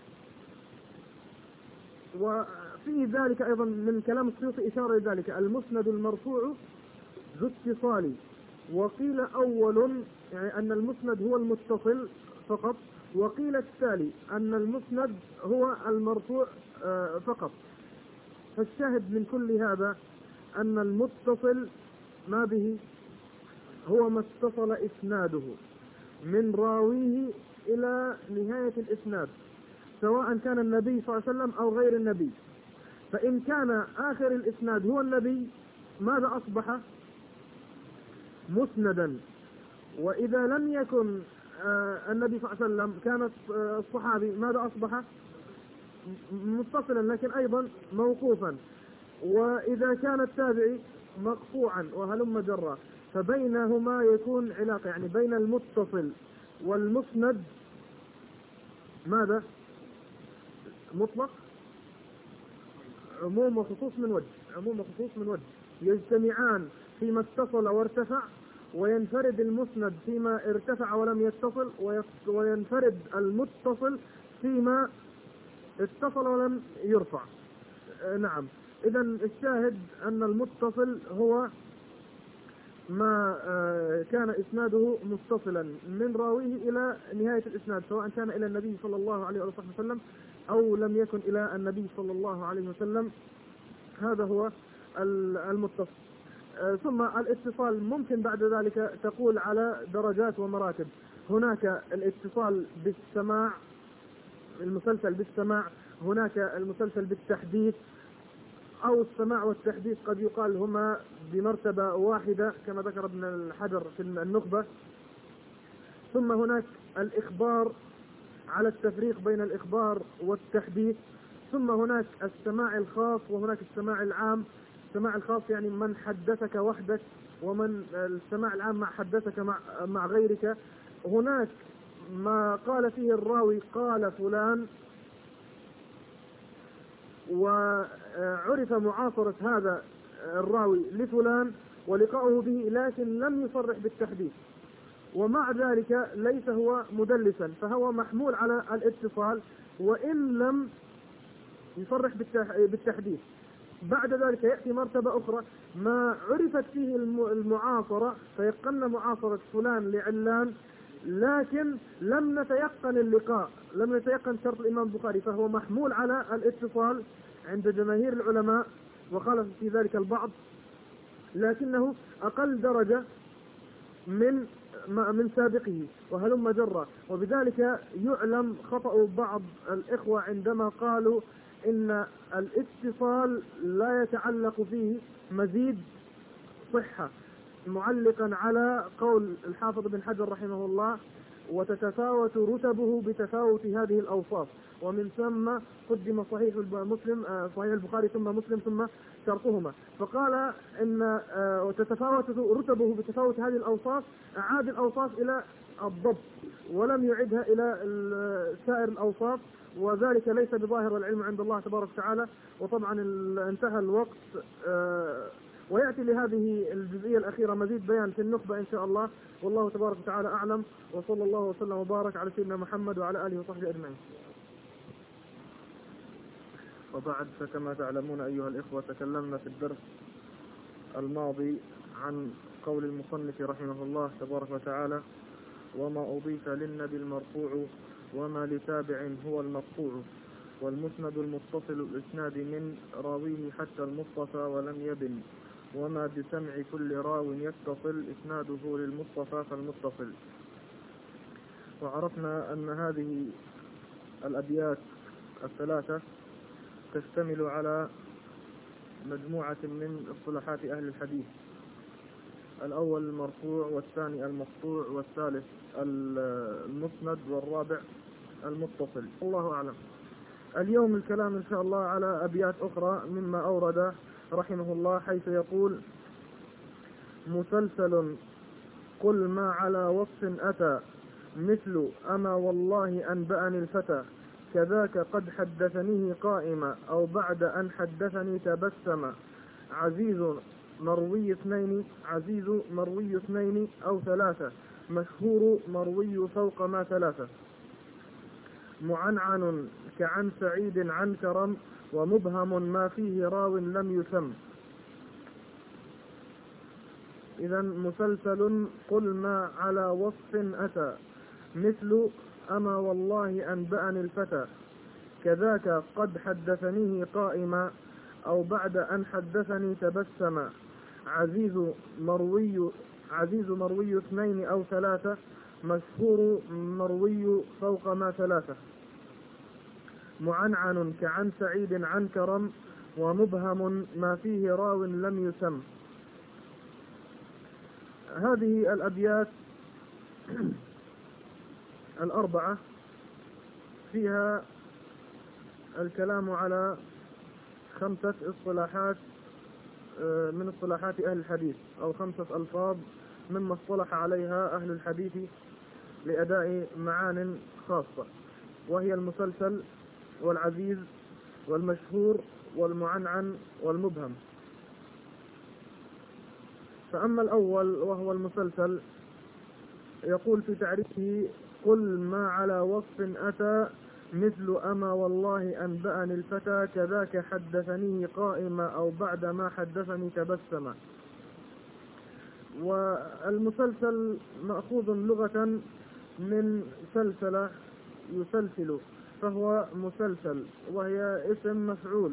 وفي ذلك أيضا من كلام السيوطي إشارة لذلك: المسند المرفوع ذو اتصال. وقيل أول يعني أن المسند هو المتصل فقط، وقيل التالي أن المسند هو المرفوع فقط. فالشاهد من كل هذا أن المتصل ما به هو ما اتصل إسناده من راويه إلى نهاية الإسناد، سواء كان النبي صلى الله عليه وسلم أو غير النبي. فإن كان آخر الإسناد هو النبي ماذا أصبح؟ مسندا. وإذا لم يكن النبي صلى الله عليه وسلم كان الصحابي ماذا أصبح؟ متصلا لكن أيضا موقوفا. وإذا كان التابعي مقطوعا وهلم جرا. فبينهما يكون علاقة، يعني بين المتصل والمسند ماذا؟ مطلق، عموم وخصوص من وجه، عموم وخصوص من وجه يجتمعان فيما اتصل وارتفع، وينفرد المسند فيما ارتفع ولم يتصل، وينفرد المتصل فيما اتصل ولم يرفع. نعم. إذا الشاهد أن المتصل هو ما كان إسناده متصلا من راويه إلى نهاية الإسناد، سواء كان إلى النبي صلى الله عليه وسلم أو لم يكن إلى النبي صلى الله عليه وسلم. هذا هو المتصل. ثم الاتصال ممكن بعد ذلك تقول على درجات ومراتب. هناك الاتصال بالسماع، المسلسل بالسماع، هناك المسلسل بالتحديث، أو السماع والتحديث قد يقال هما بمرتبة واحدة كما ذكر ابن الحجر في النخبة. ثم هناك الإخبار على التفريق بين الإخبار والتحديث. ثم هناك السماع الخاص وهناك السماع العام. السماع الخاص يعني من حدثك وحدك، ومن السماع العام مع حدثك مع, مع غيرك. هناك ما قال فيه الراوي قال فلان وعرف معاصرة هذا الراوي لفلان ولقاؤه به، لكن لم يصرح بالتحديث، ومع ذلك ليس هو مدلسا، فهو محمول على الاتصال وإن لم يصرح بالتحديث. بعد ذلك يأتي مرتبة أخرى ما عرفت فيه المعاصرة، فيقن معاصرة فلان لعلان لكن لم نتيقن اللقاء، لم نتيقن شرط الإمام البخاري، فهو محمول على الاتصال عند جماهير العلماء، وخالف في ذلك البعض، لكنه أقل درجة من من سابقه وهلم جرة. وبذلك يعلم خطأ بعض الإخوة عندما قالوا إن الاتصال لا يتعلق فيه مزيد صحة، معلقا على قول الحافظ بن حجر رحمه الله: وتتفاوت رتبه بتفاوت هذه الأوصاف، ومن ثم قدم صحيح مسلم صحيح البخاري ثم مسلم ثم شرطهما. فقال إن وتتفاوت رتبه بتفاوت هذه الأوصاف، أعاد الأوصاف إلى الضبط ولم يعدها إلى سائر الأوصاف، وذلك ليس بظاهر العلم عند الله تبارك وتعالى. وطبعا انتهى الوقت، ويأتي لهذه الجزئية الأخيرة مزيد بيان في النخبة إن شاء الله، والله تبارك وتعالى أعلم، وصلى الله وسلم وبارك على سيدنا محمد وعلى آله وصحبه أجمعين. وبعد، فكما تعلمون أيها الإخوة تكلمنا في الدرس الماضي عن قول المصنف رحمه الله تبارك وتعالى: وما أضيف للنبي المرفوع وما لتابع هو المقطوع، والمسند المتصل الإسناد من راويه حتى المصطفى ولم يبن، وما بسمع كل راو يتصل إسناده للمصطفى فالمتصل. وعرفنا أن هذه الأبيات الثلاثة تشتمل على مجموعة من اصطلاحات أهل الحديث: الأول المرفوع، والثاني المقطوع، والثالث المسند، والرابع المتصل. الله أعلم. اليوم الكلام إن شاء الله على أبيات أخرى مما أورد رحمه الله، حيث يقول: مسلسل قل ما على وصف أتى، مثل أما والله أنبأني الفتى، كذاك قد حدثنيه قائما أو بعد أن حدثني تبسم، عزيز مروي اثنين عزيز مروي اثنين أو ثلاثة، مشهور مروي فوق ما ثلاثة، معنعن كعن سعيد عن كرم، ومبهم ما فيه راو لم يسم. إذا مسلسل قل ما على وصف أتى، مثل أما والله أنبأني الفتى، كذاك قد حدثنيه قائما أو بعد أن حدثني تبسم، عزيز مروي عزيز مروي اثنين أو ثلاثة، مشهور مروي فوق ما ثلاثة، معنعن كعن سعيد عن كرم، ومبهم ما فيه راو لم يسم. هذه الأبيات الأربعة فيها الكلام على خمسة اصطلاحات من اصطلاحات أهل الحديث، أو خمسة ألفاظ مما اصطلح عليها أهل الحديث لأداء معان خاصة، وهي المسلسل والعزيز والمشهور والمعنعن والمبهم. فأما الأول وهو المسلسل، يقول في تعريفه: قل ما على وصف أتى، مثل أما والله أنبأني الفتى، كذاك حدثنيه قائما أو بعد ما حدثني تبسم. والمسلسل مأخوذ لغة من سلسلة يسلسل، فهو مسلسل، وهي اسم مفعول،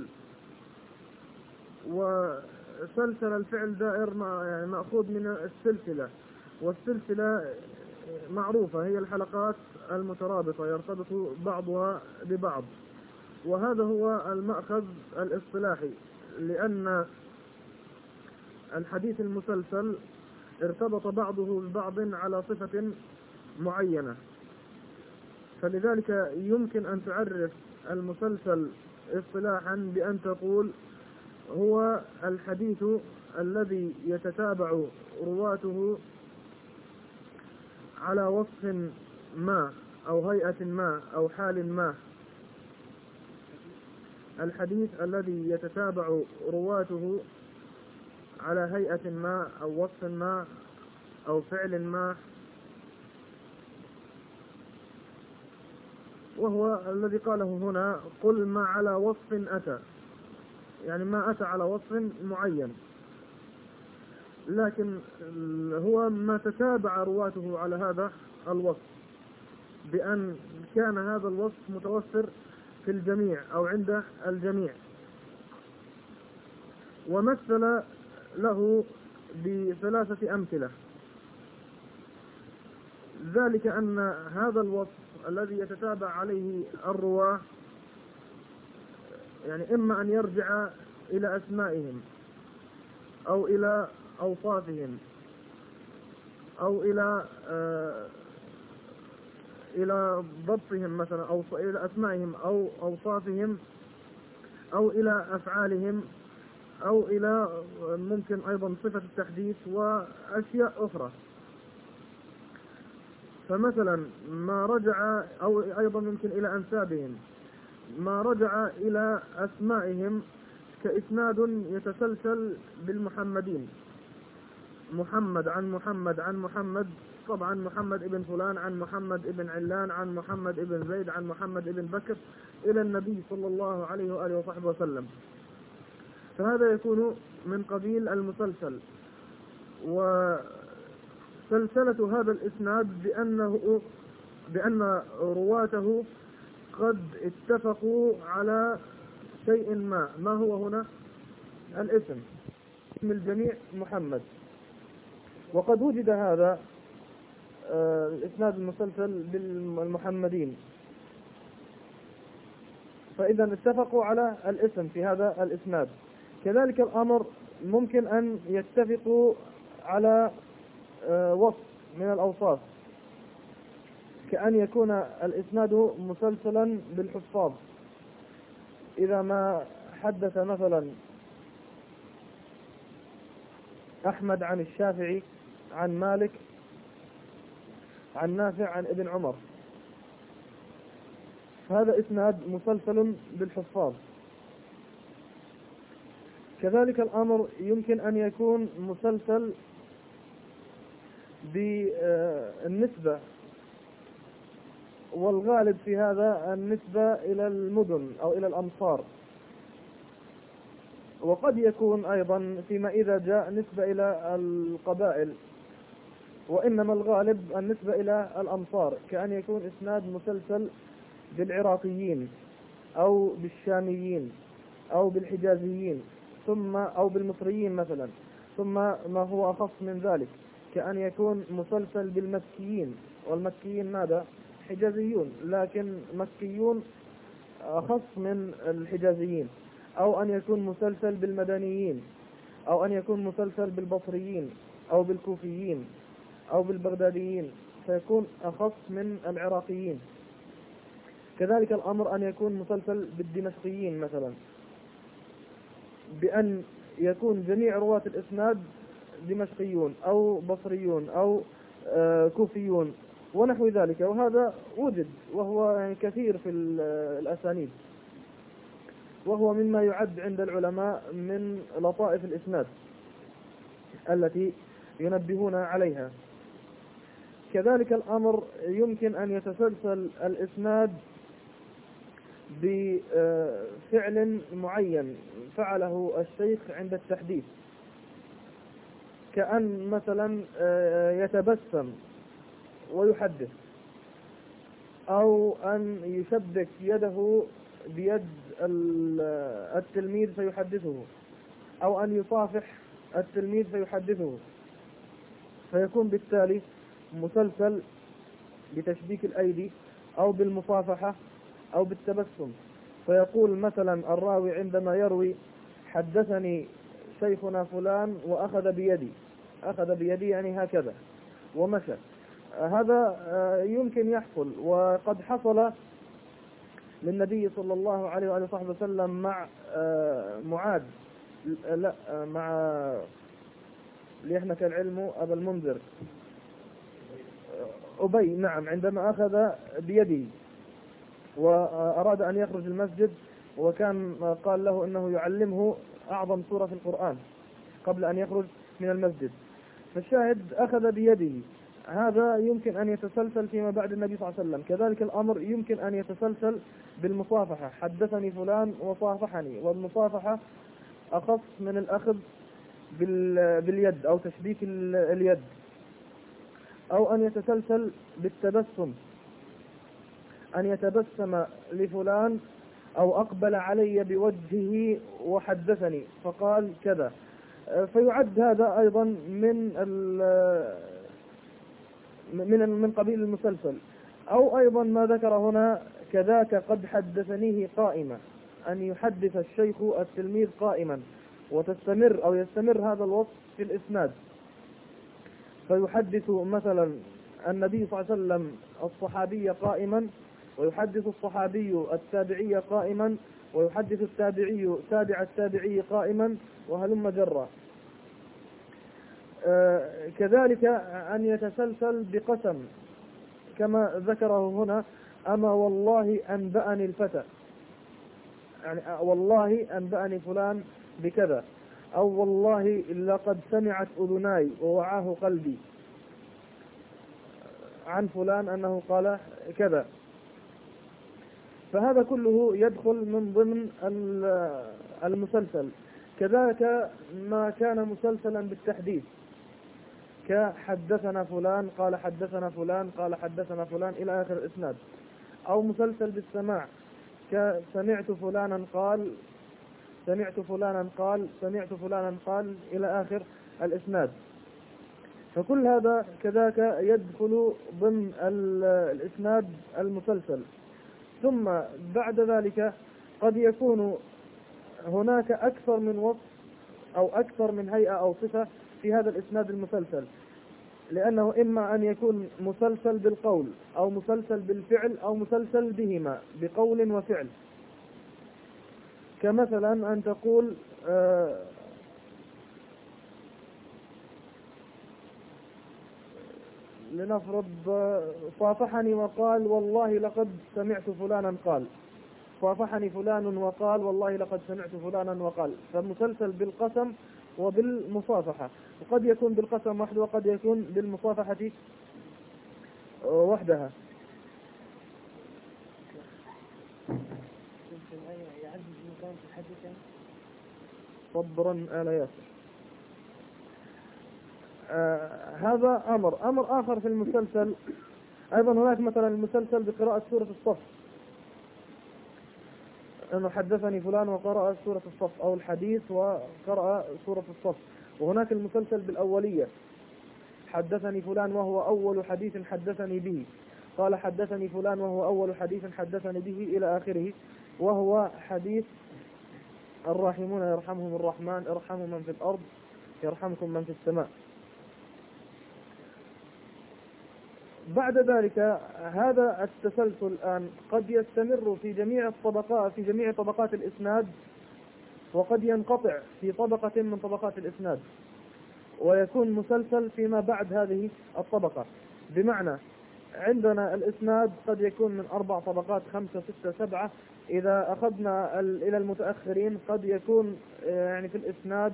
وسلسل الفعل دائر يعني مأخوذ من السلسلة، والسلسلة معروفة هي الحلقات المترابطة يرتبط بعضها ببعض، وهذا هو المأخذ الاصطلاحي، لأن الحديث المسلسل ارتبط بعضه ببعض على صفة معينة، فلذلك يمكن أن تعرف المسلسل اصطلاحا بأن تقول: هو الحديث الذي يتتابع رواته على وصف ما أو هيئة ما أو حال ما، الحديث الذي يتتابع رواته على هيئة ما أو وصف ما أو فعل ما، وهو الذي قاله هنا: قل ما على وصف أتى، يعني ما أتى على وصف معين، لكن هو ما تتابع رواته على هذا الوصف، بأن كان هذا الوصف متوفر في الجميع أو عند الجميع. ومثل له بثلاثة أمثلة. ذلك أن هذا الوصف الذي يتتابع عليه الرواة يعني إما أن يرجع إلى أسمائهم أو إلى أوصافهم أو إلى آه إلى ضبطهم مثلا أو إلى أسمائهم أو أوصافهم أو إلى أفعالهم أو إلى ممكن أيضا صفة التحديث وأشياء أخرى. فمثلا ما رجع أو أيضا ممكن إلى أنسابهم، ما رجع إلى أسمائهم كإسناد يتسلسل بالمحمدين، محمد عن محمد عن محمد، طبعا محمد ابن فلان عن محمد ابن علان عن محمد ابن زيد عن محمد ابن بكر إلى النبي صلى الله عليه وآله وصحبه وسلم. فهذا يكون من قبيل المسلسل. وسلسلة هذا الإسناد بأنه بأن رواته قد اتفقوا على شيء ما. ما هو هنا؟ الاسم، اسم الجميع محمد. وقد وجد هذا آه الإسناد المسلسل بالمحمدين، فإذا اتفقوا على الاسم في هذا الإسناد. كذلك الأمر ممكن أن يتفقوا على آه وصف من الأوصاف، كأن يكون الإسناد مسلسلا بالحفاظ. إذا ما حدث مثلا أحمد عن الشافعي عن مالك عن نافع عن ابن عمر، هذا إسناد مسلسل بالحفاظ. كذلك الأمر يمكن أن يكون مسلسل بالنسبة، والغالب في هذا النسبة إلى المدن أو إلى الأمصار، وقد يكون أيضا فيما إذا جاء نسبة إلى القبائل، وإنما الغالب النسبة إلى الأمصار، كأن يكون إسناد مسلسل بالعراقيين أو بالشاميين أو بالحجازيين ثم أو بالمصريين مثلا، ثم ما هو أخص من ذلك كأن يكون مسلسل بالمكيين، والمكيين ماذا؟ حجازيون، لكن مكيون أخص من الحجازيين، أو أن يكون مسلسل بالمدنيين، أو أن يكون مسلسل بالبصريين أو بالكوفيين أو بالبغداديين، فيكون أخص من العراقيين. كذلك الأمر أن يكون مسلسل بالدمشقيين مثلا، بأن يكون جميع رواة الإسناد دمشقيون أو بصريون أو آه كوفيون ونحو ذلك. وهذا وجد وهو يعني كثير في الأسانيد، وهو مما يعد عند العلماء من لطائف الإسناد التي ينبهون عليها. كذلك الأمر يمكن أن يتسلسل الإسناد بفعل معين فعله الشيخ عند التحديث، كأن مثلا يتبسم ويحدث، أو أن يشبك يده بيد التلميذ فيحدثه، أو أن يصافح التلميذ فيحدثه، فيكون بالتالي مسلسل بتشبيك الأيدي أو بالمصافحة أو بالتبسم. فيقول مثلا الراوي عندما يروي حدثني شيخنا فلان وأخذ بيدي، أخذ بيدي يعني هكذا ومشى. هذا يمكن يحصل، وقد حصل للنبي صلى الله عليه وآله وصحبه وسلم مع معاذ، لا مع ليحنك العلم أبا المنذر أبي، نعم، عندما أخذ بيده وأراد أن يخرج المسجد، وكان قال له أنه يعلمه أعظم سورة في القرآن قبل أن يخرج من المسجد. فالشاهد أخذ بيده، هذا يمكن أن يتسلسل فيما بعد النبي صلى الله عليه وسلم. كذلك الأمر يمكن أن يتسلسل بالمصافحة، حدثني فلان وصافحني، والمصافحة أخص من الأخذ باليد أو تشبيك اليد. أو أن يتسلسل بالتبسم، أن يتبسم لفلان أو أقبل علي بوجهه وحدثني فقال كذا. فيعد هذا أيضا من من من قبيل المسلسل. أو أيضا ما ذكر هنا كذاك قد حدثنيه قائما، أن يحدث الشيخ التلميذ قائما، وتستمر أو يستمر هذا الوصف في الإسناد، فيحدث مثلا النبي صلى الله عليه وسلم الصحابي قائما، ويحدث الصحابي التابعي قائما، ويحدث التابعي تابع التابعي قائما، وهلم جرا. آه كذلك أن يتسلسل بقسم كما ذكره هنا: أما والله أنبأني الفتى، يعني والله أنبأني فلان بكذا، أو والله لقد سمعت أذناي ووعاه قلبي عن فلان أنه قال كذا. فهذا كله يدخل من ضمن المسلسل. كذلك ما كان مسلسلا بالتحديث، كحدثنا فلان قال حدثنا فلان قال حدثنا فلان إلى آخر الإسناد. أو مسلسل بالسماع، كسمعت فلانا قال سمعت فلانا قال سمعت فلانا قال إلى آخر الإسناد. فكل هذا كذاك يدخل ضمن الإسناد المسلسل. ثم بعد ذلك قد يكون هناك أكثر من وصف أو أكثر من هيئة أو صفة في هذا الإسناد المسلسل، لأنه إما أن يكون مسلسل بالقول، أو مسلسل بالفعل، أو مسلسل بهما بقول وفعل. كمثلا أن تقول آه لنفرض صافحني وقال والله لقد سمعت فلانا قال، صافحني فلان وقال والله لقد سمعت فلانا وقال. فمسلسل بالقسم وبالمصافحة، وقد يكون بالقسم وحده وقد يكون بالمصافحة وحدها. صبرا آل ياسر. آه هذا أمر أمر آخر في المسلسل. أيضا هناك مثلا المسلسل بقراءة سورة الصف، أنه حدثني فلان وقرأ سورة الصف، أو الحديث وقرأ سورة الصف. وهناك المسلسل بالأولية، حدثني فلان وهو أول حديث حدثني به، قال حدثني فلان وهو أول حديث حدثني به إلى آخره، وهو حديث الراحمون يرحمهم الرحمن ارحموا من في الأرض يرحمكم من في السماء. بعد ذلك هذا التسلسل الآن قد يستمر في جميع الطبقات في جميع طبقات الإسناد، وقد ينقطع في طبقة من طبقات الإسناد، ويكون مسلسل فيما بعد هذه الطبقة. بمعنى عندنا الإسناد قد يكون من أربع طبقات، خمسة ستة سبعة. إذا أخذنا إلى المتأخرين قد يكون يعني في الإسناد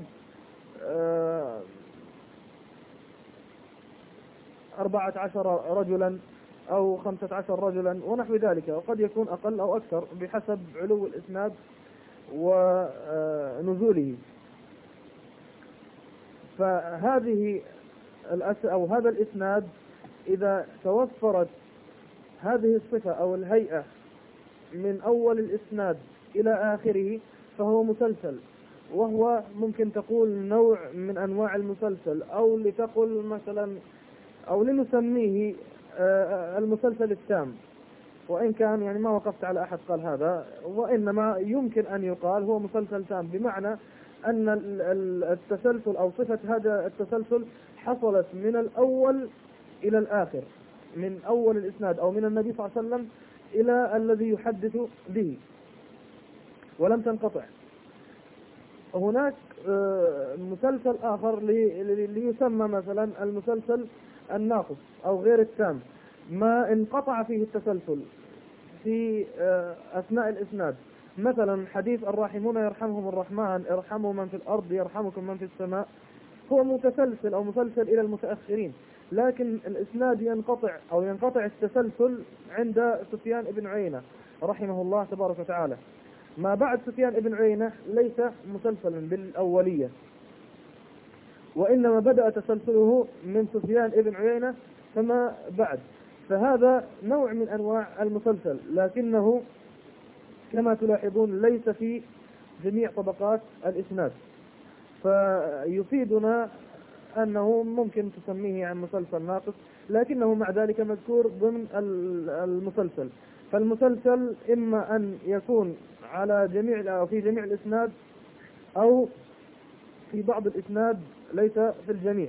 أربعة عشر رجلا أو خمسة عشر رجلا ونحو ذلك، وقد يكون أقل أو أكثر بحسب علو الإسناد ونزوله. فهذه الأس أو هذا الإسناد إذا توفرت هذه الصفة أو الهيئة من أول الإسناد إلى آخره فهو مسلسل، وهو ممكن تقول نوع من أنواع المسلسل، أو لتقل مثلا أو لنسميه المسلسل التام، وإن كان يعني ما وقفت على أحد قال هذا، وإنما يمكن أن يقال هو مسلسل تام، بمعنى أن التسلسل أو صفة هذا التسلسل حصلت من الأول إلى الآخر، من أول الإسناد أو من النبي صلى الله عليه وسلم إلى الذي يحدث به، ولم تنقطع. هناك مسلسل آخر ليسمى مثلا المسلسل الناقص أو غير التام، ما انقطع فيه التسلسل في أثناء الإسناد. مثلا حديث الراحمون يرحمهم الرحمن ارحموا من في الأرض يرحمكم من في السماء، هو متسلسل أو مسلسل إلى المتأخرين، لكن الإسناد ينقطع أو ينقطع التسلسل عند سفيان بن عيينة رحمه الله تبارك وتعالى. ما بعد سفيان بن عيينة ليس مسلسلا بالأولية، وإنما بدأ تسلسله من سفيان بن عيينة فما بعد. فهذا نوع من أنواع المسلسل، لكنه كما تلاحظون ليس في جميع طبقات الإسناد. فيفيدنا أنه ممكن تسميه عن مسلسل ناقص، لكنه مع ذلك مذكور ضمن المسلسل. فالمسلسل إما أن يكون على جميع أو في جميع الإسناد، أو في بعض الإسناد ليس في الجميع.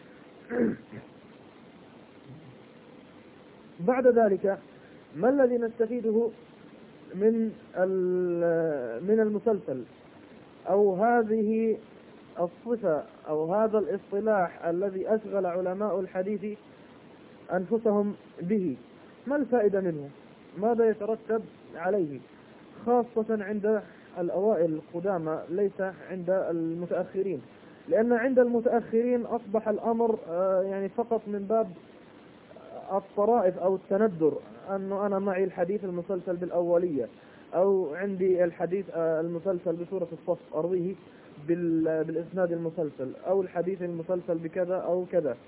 بعد ذلك ما الذي نستفيده من من المسلسل، أو هذه الصفة أو هذا الاصطلاح الذي أشغل علماء الحديث أنفسهم به؟ ما الفائدة منه؟ ماذا يترتب عليه، خاصة عند الأوائل القدامى ليس عند المتأخرين؟ لأن عند المتأخرين أصبح الأمر يعني فقط من باب الطرائف أو التندر، أنه أنا معي الحديث المسلسل بالأولية، أو عندي الحديث المسلسل بسورة الصف أرويه بالإسناد المسلسل، أو الحديث المسلسل بكذا أو كذا.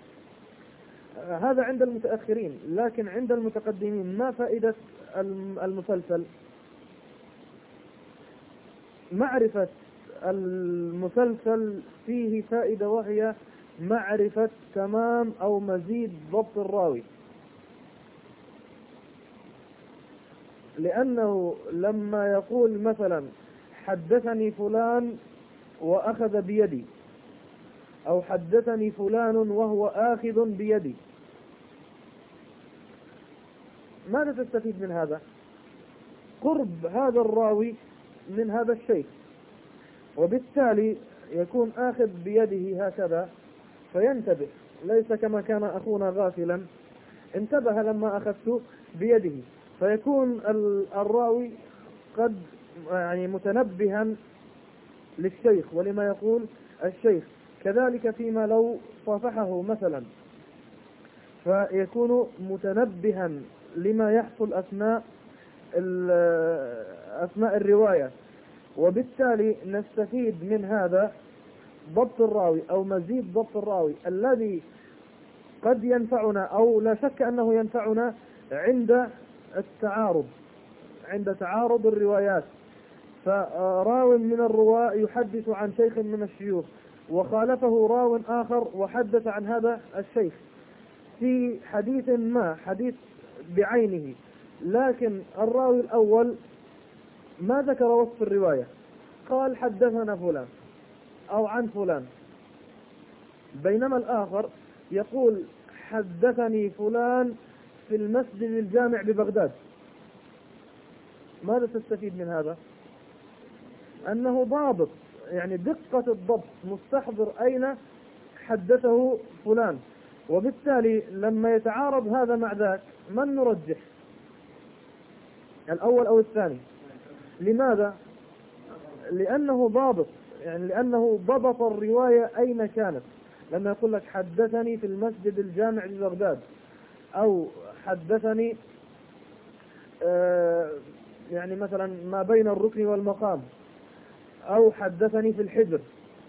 هذا عند المتأخرين. لكن عند المتقدمين ما فائدة المسلسل؟ معرفة المسلسل فيه فائدة، وهي معرفة تمام أو مزيد ضبط الراوي. لأنه لما يقول مثلا حدثني فلان وأخذ بيدي، أو حدثني فلان وهو آخذ بيدي، ماذا تستفيد من هذا؟ قرب هذا الراوي من هذا الشيخ، وبالتالي يكون آخذ بيده هكذا فينتبه، ليس كما كان أخونا غافلا انتبه لما أخذت بيده، فيكون الراوي قد يعني متنبها للشيخ ولما يقول الشيخ. كذلك فيما لو صافحه مثلا فيكون متنبها لما يحصل أثناء أثناء الرواية، وبالتالي نستفيد من هذا ضبط الراوي أو مزيد ضبط الراوي الذي قد ينفعنا أو لا شك أنه ينفعنا عند التعارض، عند تعارض الروايات. فراو من الرواة يحدث عن شيخ من الشيوخ وخالفه راو آخر وحدث عن هذا الشيخ في حديث ما، حديث بعينه، لكن الراوي الأول ما ذكر وصف الرواية، قال حدثنا فلان أو عن فلان، بينما الآخر يقول حدثني فلان في المسجد الجامع ببغداد. ماذا تستفيد من هذا؟ أنه ضابط، يعني دقة الضبط، مستحضر أين حدثه فلان، وبالتالي لما يتعارض هذا مع ذاك من نرجح، الأول أو الثاني؟ لماذا؟ لأنه ضابط، يعني لأنه ضبط الرواية أين كانت. لما يقول لك حدثني في المسجد الجامع ببغداد، أو حدثني آه يعني مثلا ما بين الركن والمقام، أو حدثني في الحجر،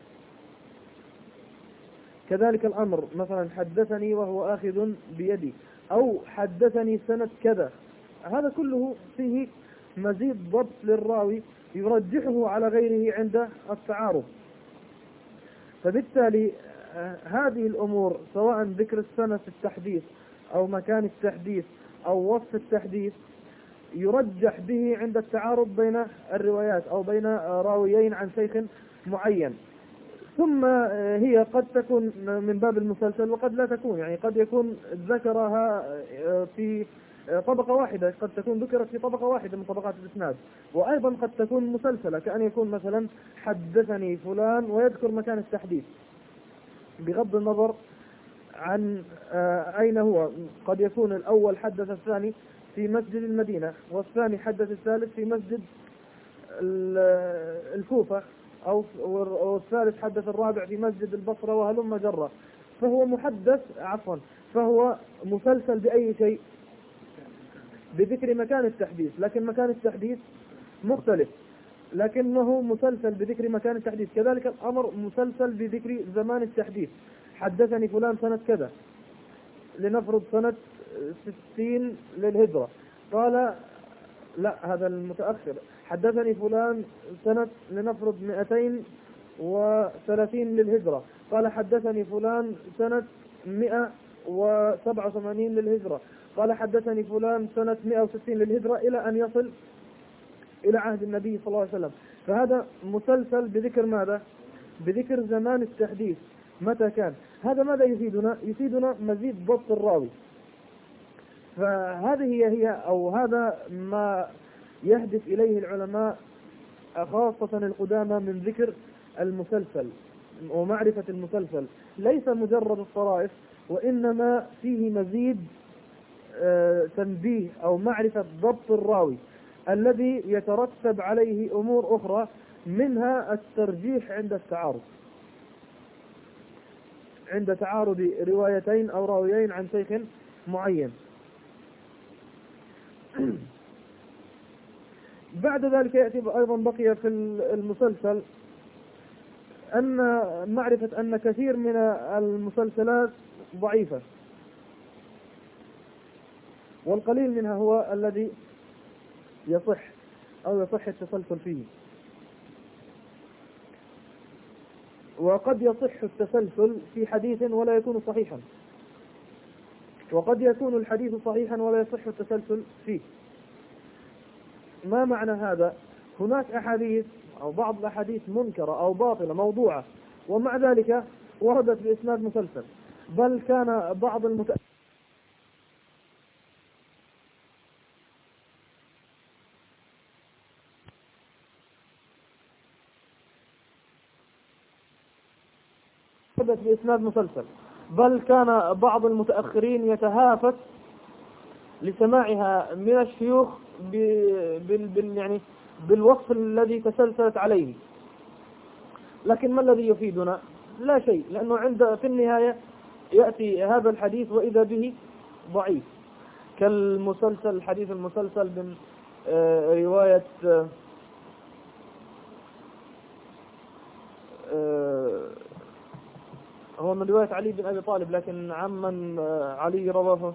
كذلك الأمر مثلا حدثني وهو آخذ بيدي، أو حدثني سنة كذا، هذا كله فيه مزيد ضبط للراوي يرجحه على غيره عند التعارض. فبالتالي هذه الأمور سواء ذكر السنة في التحديث أو مكان التحديث أو وصف التحديث يرجح به عند التعارض بين الروايات أو بين راويين عن شيخ معين. ثم هي قد تكون من باب المسلسل وقد لا تكون، يعني قد يكون ذكرها في طبقة واحدة، قد تكون ذكرت في طبقة واحدة من طبقات الإسناد، وأيضا قد تكون مسلسلة، كأن يكون مثلا حدثني فلان ويذكر مكان التحديث بغض النظر عن أين هو. قد يكون الأول حدث الثاني في مسجد المدينة، والثاني حدث الثالث في مسجد الكوفة، أو والثالث حدث الرابع في مسجد البصرة، وهلم جرة. فهو محدث عفوا فهو مسلسل بأي شيء؟ بذكر مكان التحديث، لكن مكان التحديث مختلف، لكنه مسلسل بذكر مكان التحديث. كذلك الأمر مسلسل بذكر زمان التحديث، حدثني فلان سنة كذا، لنفرض سنة ستين للهجرة، قال لا هذا المتأخر، حدثني فلان سنة لنفرض مئتين وثلاثين للهجرة، قال حدثني فلان سنة مئة وسبعة وثمانين للهجرة، قال حدثني فلان سنة مئة وستين للهجرة، إلى أن يصل إلى عهد النبي صلى الله عليه وسلم. فهذا مسلسل بذكر ماذا؟ بذكر زمان التحديث متى كان. هذا ماذا يفيدنا؟ يفيدنا مزيد ضبط الراوي. فهذه هي هي أو هذا ما يهدف إليه العلماء خاصة القدامى من ذكر المسلسل ومعرفة المسلسل، ليس مجرد الطرائف، وإنما فيه مزيد تنبيه أو معرفة ضبط الراوي الذي يترتب عليه أمور أخرى، منها الترجيح عند التعارض، عند تعارض روايتين أو راويين عن شيخ معين. بعد ذلك يأتي أيضا بقي في المسلسل أن معرفة أن كثير من المسلسلات ضعيفة، والقليل منها هو الذي يصح أو يصح التسلسل فيه. وقد يصح التسلسل في حديث ولا يكون صحيحا، وقد يكون الحديث صحيحا ولا يصح التسلسل فيه. ما معنى هذا؟ هناك أحاديث أو بعض الأحاديث منكرة أو باطلة موضوعة، ومع ذلك وردت بإسناد مسلسل، بل كان بعض المت وردت بإسناد مسلسل بل كان بعض المتأخرين يتهافت لسماعها من الشيوخ بال بال يعني بالوصف الذي تسلسلت عليه. لكن ما الذي يفيدنا؟ لا شيء، لأنه عند في النهاية يأتي هذا الحديث وإذا به ضعيف، كالمسلسل الحديث المسلسل من آه رواية آه آه هو من رواية علي بن أبي طالب، لكن عمن آه علي رواه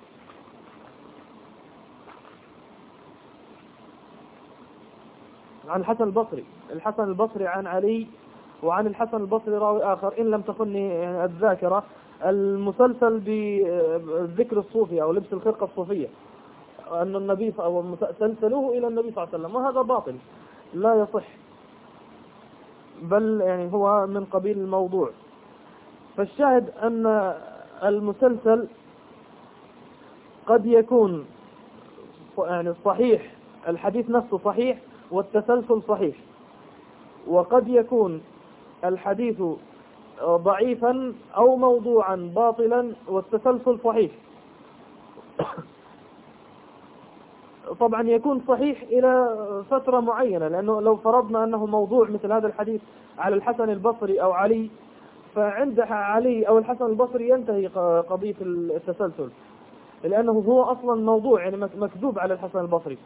عن الحسن البصري، الحسن البصري عن علي، وعن الحسن البصري راوي آخر إن لم تخني يعني الذاكرة، المسلسل بذكر الصوفية أو لبس الخرقة الصوفية، أن النبي أو سلسلوه إلى النبي صلى الله عليه وسلم، وهذا باطل لا يصح، بل يعني هو من قبيل الموضوع. فالشاهد أن المسلسل قد يكون يعني صحيح، الحديث نفسه صحيح والتسلسل صحيح، وقد يكون الحديث ضعيفا أو موضوعا باطلا والتسلسل صحيح. طبعا يكون صحيح إلى فترة معينة، لأنه لو فرضنا أنه موضوع مثل هذا الحديث على الحسن البصري أو علي، فعند علي أو الحسن البصري ينتهي قضية التسلسل، لأنه هو أصلا موضوع يعني مكذوب على الحسن البصري.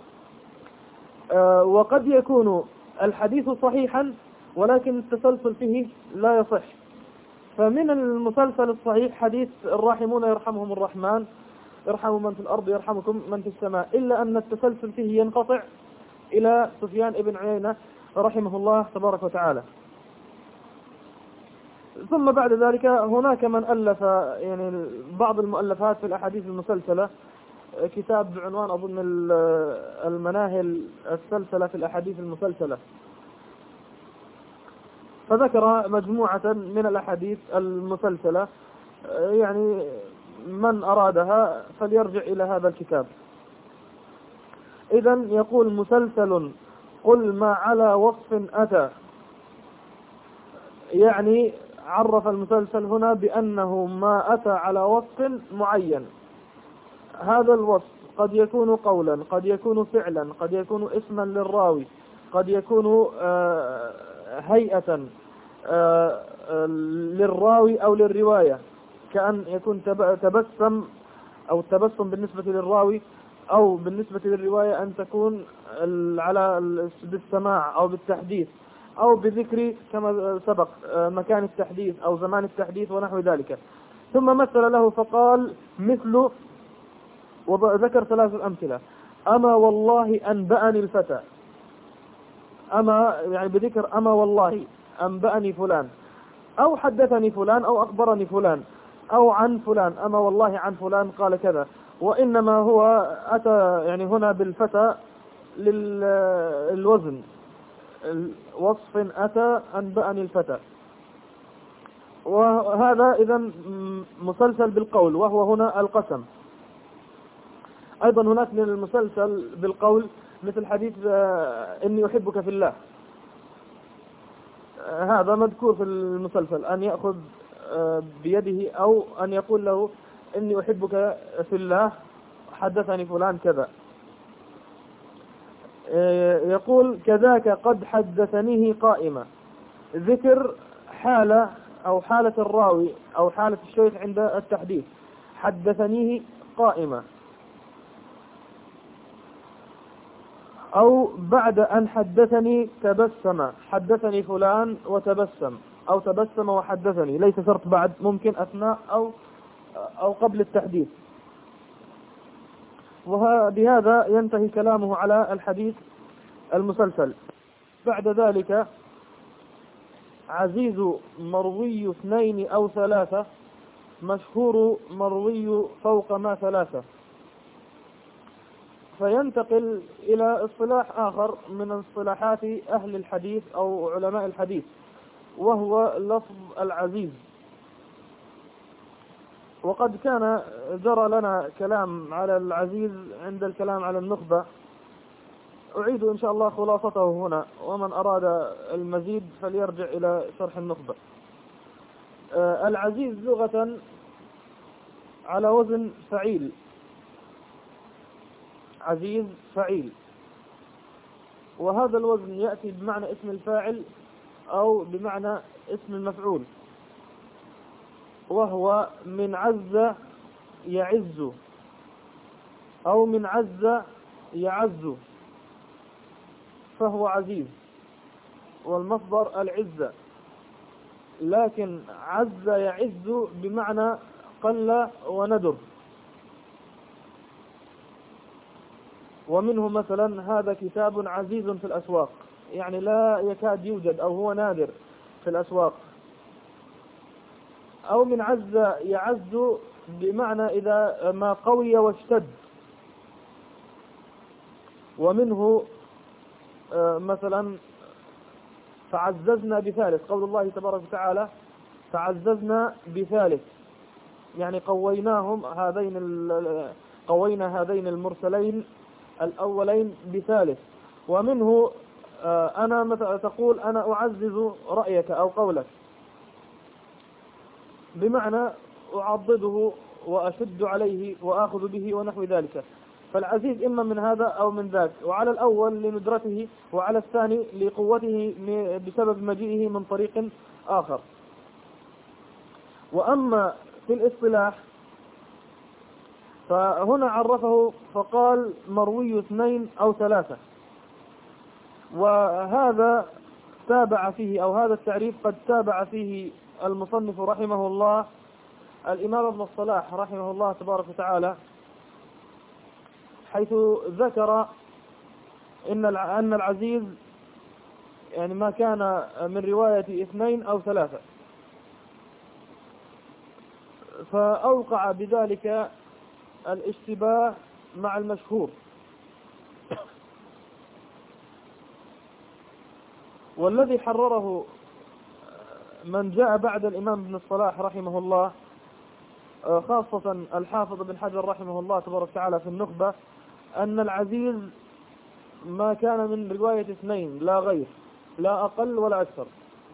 أه وقد يكون الحديث صحيحا ولكن التسلسل فيه لا يصح. فمن المسلسل الصحيح حديث الراحمون يرحمهم الرحمن، يرحموا من في الأرض يرحمكم من في السماء، إلا أن التسلسل فيه ينقطع إلى سفيان ابن عيينة رحمه الله تبارك وتعالى. ثم بعد ذلك هناك من ألف يعني بعض المؤلفات في الأحاديث المسلسلة، كتاب بعنوان أظن المناهل السلسلة في الأحاديث المسلسلة، فذكر مجموعة من الأحاديث المسلسلة، يعني من أرادها فليرجع إلى هذا الكتاب. إذن يقول مسلسل قل ما على وصف أتى، يعني عرف المسلسل هنا بأنه ما أتى على وصف معين. هذا الوصف قد يكون قولا، قد يكون فعلا، قد يكون اسما للراوي، قد يكون هيئة للراوي أو للرواية، كأن يكون تبسم أو التبسم بالنسبة للراوي، أو بالنسبة للرواية أن تكون على بالسماع أو بالتحديث، أو بذكر كما سبق مكان التحديث أو زمان التحديث ونحو ذلك. ثم مثل له فقال مثل، وذكر ثلاث أمثلة: أما والله أنبأني الفتى، أما يعني بذكر أما والله أنبأني فلان، أو حدثني فلان أو أخبرني فلان أو عن فلان، أما والله عن فلان قال كذا، وإنما هو أتى يعني هنا بالفتى للوزن، وصف أتى أنبأني الفتى، وهذا إذا مسلسل بالقول، وهو هنا القسم. أيضا هناك من المسلسل بالقول مثل حديث إني أحبك في الله، هذا مذكور في المسلسل، أن يأخذ بيده أو أن يقول له إني أحبك في الله حدثني فلان كذا. يقول كذاك قد حدثنيه قائمة، ذكر حالة أو حالة الراوي أو حالة الشيخ عند التحديث، حدثنيه قائمة، أو بعد أن حدثني تبسم، حدثني فلان وتبسم، أو تبسم وحدثني، ليس شرط بعد، ممكن أثناء أو أو قبل التحديث. وبهذا ينتهي كلامه على الحديث المسلسل. بعد ذلك عزيز مروي اثنين أو ثلاثة، مشهور مروي فوق ما ثلاثة. فينتقل إلى اصطلاح آخر من اصطلاحات أهل الحديث أو علماء الحديث، وهو لفظ العزيز. وقد كان جرى لنا كلام على العزيز عند الكلام على النخبة، أعيد إن شاء الله خلاصته هنا، ومن أراد المزيد فليرجع إلى شرح النخبة. العزيز لغة على وزن فعيل، عزيز فعيل، وهذا الوزن يأتي بمعنى اسم الفاعل أو بمعنى اسم المفعول، وهو من عز يعز أو من عز يعز، فهو عزيز، والمصدر العزة، لكن عز يعز بمعنى قل وندر. ومنه مثلا هذا كتاب عزيز في الأسواق، يعني لا يكاد يوجد أو هو نادر في الأسواق. أو من عز يعز بمعنى إذا ما قوي واشتد. ومنه مثلا فعززنا بثالث، قول الله تبارك وتعالى فعززنا بثالث، يعني قويناهم هذين قوينا هذين المرسلين الأولين بثالث. ومنه أنا مثلا تقول أنا أعزز رأيك أو قولك، بمعنى أعضده وأشد عليه وآخذ به ونحو ذلك. فالعزيز إما من هذا أو من ذاك، وعلى الأول لندرته، وعلى الثاني لقوته بسبب مجيئه من طريق آخر. وأما في الاصطلاح فهنا عرفه فقال مروي اثنين أو ثلاثة، وهذا تابع فيه أو هذا التعريف قد تابع فيه المصنف رحمه الله الإمام ابن الصلاح رحمه الله تبارك وتعالى، حيث ذكر إن أن العزيز يعني ما كان من رواية اثنين أو ثلاثة، فأوقع بذلك الاشتباه مع المشهور. والذي حرره من جاء بعد الإمام ابن الصلاح رحمه الله، خاصة الحافظ بن حجر رحمه الله تبارك وتعالى في النخبة، أن العزيز ما كان من رواية اثنين لا غير، لا أقل ولا أكثر.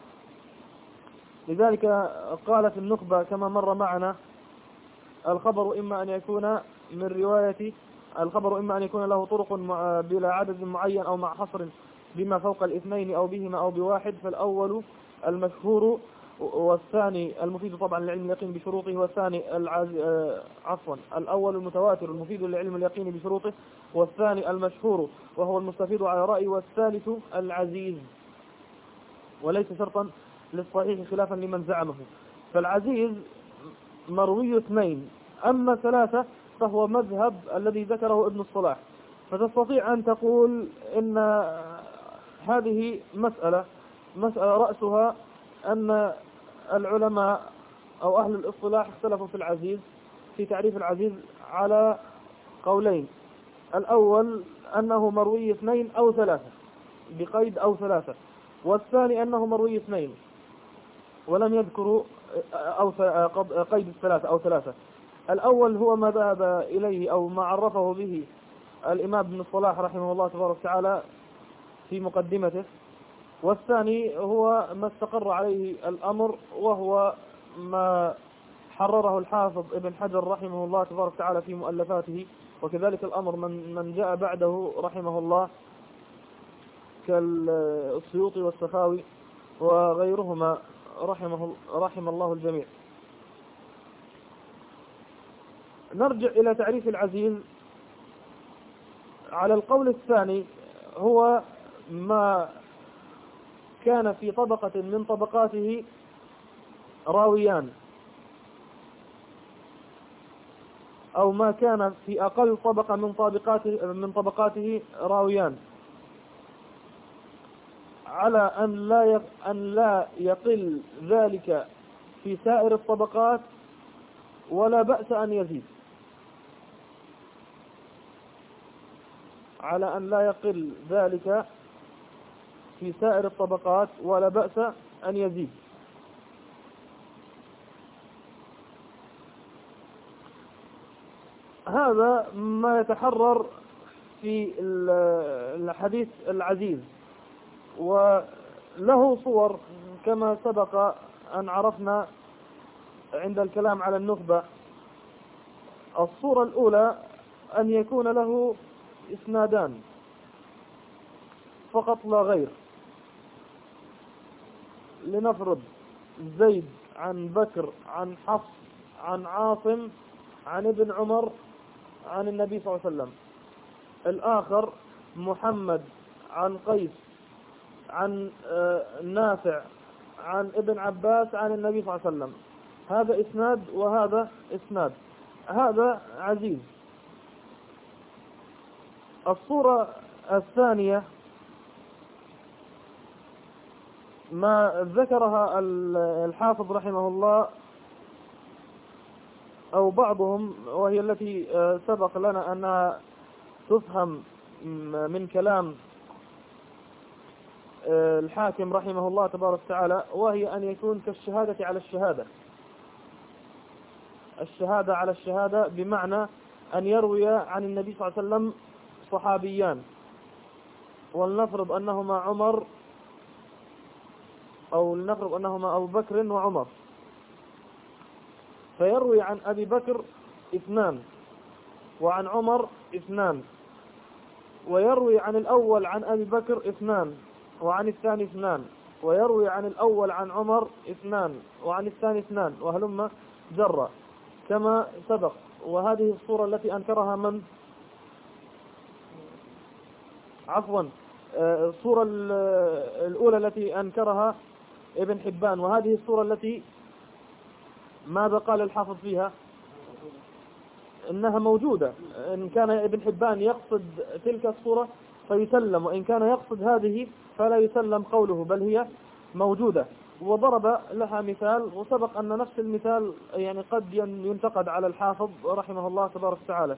لذلك قال في النخبة كما مر معنا الخبر إما أن يكون من رواية الخبر إما أن يكون له طرق بلا عدد معين أو مع حصر بما فوق الاثنين أو بهما أو بواحد. فالأول المشهور، والثاني المفيد طبعا لعلم اليقين بشروطه، والثاني العز... عفوا الأول المتواتر المفيد لعلم اليقين بشروطه، والثاني المشهور وهو المستفيد على رأي، والثالث العزيز، وليس شرطا للصحيح خلافا لمن زعمه. فالعزيز مروي اثنين، أما ثلاثة فهو مذهب الذي ذكره ابن الصلاح. فتستطيع أن تقول إن هذه مسألة مسألة رأسها أن العلماء أو أهل الاصطلاح اختلفوا في العزيز، في تعريف العزيز على قولين. الأول أنه مروي اثنين أو ثلاثة بقيد أو ثلاثة، والثاني أنه مروي اثنين ولم يذكروا أو قيد الثلاثة أو ثلاثة. الأول هو ما ذهب إليه أو ما عرفه به الإمام ابن الصلاح رحمه الله تبارك وتعالى في مقدمته، والثاني هو ما استقر عليه الأمر وهو ما حرره الحافظ ابن حجر رحمه الله تبارك وتعالى في مؤلفاته، وكذلك الأمر من من جاء بعده رحمه الله كالسيوطي والسخاوي وغيرهما رحمه رحم الله الجميع. نرجع إلى تعريف العزيز. على القول الثاني هو ما كان في طبقة من طبقاته راويان، أو ما كان في أقل طبقة من طبقاته من طبقاته راويان، على أن لا أن لا يقل ذلك في سائر الطبقات ولا بأس أن يزيد، على أن لا يقل ذلك في سائر الطبقات ولا بأس أن يزيد. هذا ما يتحرر في الحديث العزيز، وله صور كما سبق أن عرفنا عند الكلام على النخبة. الصورة الأولى أن يكون له إسنادان فقط لا غير، لنفرض زيد عن بكر عن حفص عن عاصم عن ابن عمر عن النبي صلى الله عليه وسلم. الآخر محمد عن قيس عن نافع عن ابن عباس عن النبي صلى الله عليه وسلم. هذا إسناد وهذا إسناد، هذا عزيز. الصورة الثانية ما ذكرها الحافظ رحمه الله أو بعضهم، وهي التي سبق لنا أنها تفهم من كلام الحاكم رحمه الله تبارك وتعالى، وهي أن يكون كالشهادة على الشهادة. الشهادة على الشهادة بمعنى أن يروي عن النبي صلى الله عليه وسلم صحابيان، ولنفرض أنهما عمر أو لنفرض أنهما أبو بكر وعمر، فيروي عن أبي بكر اثنان وعن عمر اثنان، ويروي عن الأول عن أبي بكر اثنان وعن الثاني اثنان، ويروي عن الأول عن عمر اثنان وعن الثاني اثنان، وهلم جرى كما سبق. وهذه الصورة التي أنكرها من عفوا الصورة الأولى التي أنكرها ابن حبان، وهذه الصورة التي ماذا قال الحافظ فيها؟ إنها موجودة. إن كان ابن حبان يقصد تلك الصورة فيسلم، وإن كان يقصد هذه فلا يسلم قوله، بل هي موجودة. وضرب لها مثال، وسبق أن نفس المثال يعني قد ينتقد على الحافظ رحمه الله تبارك وتعالى.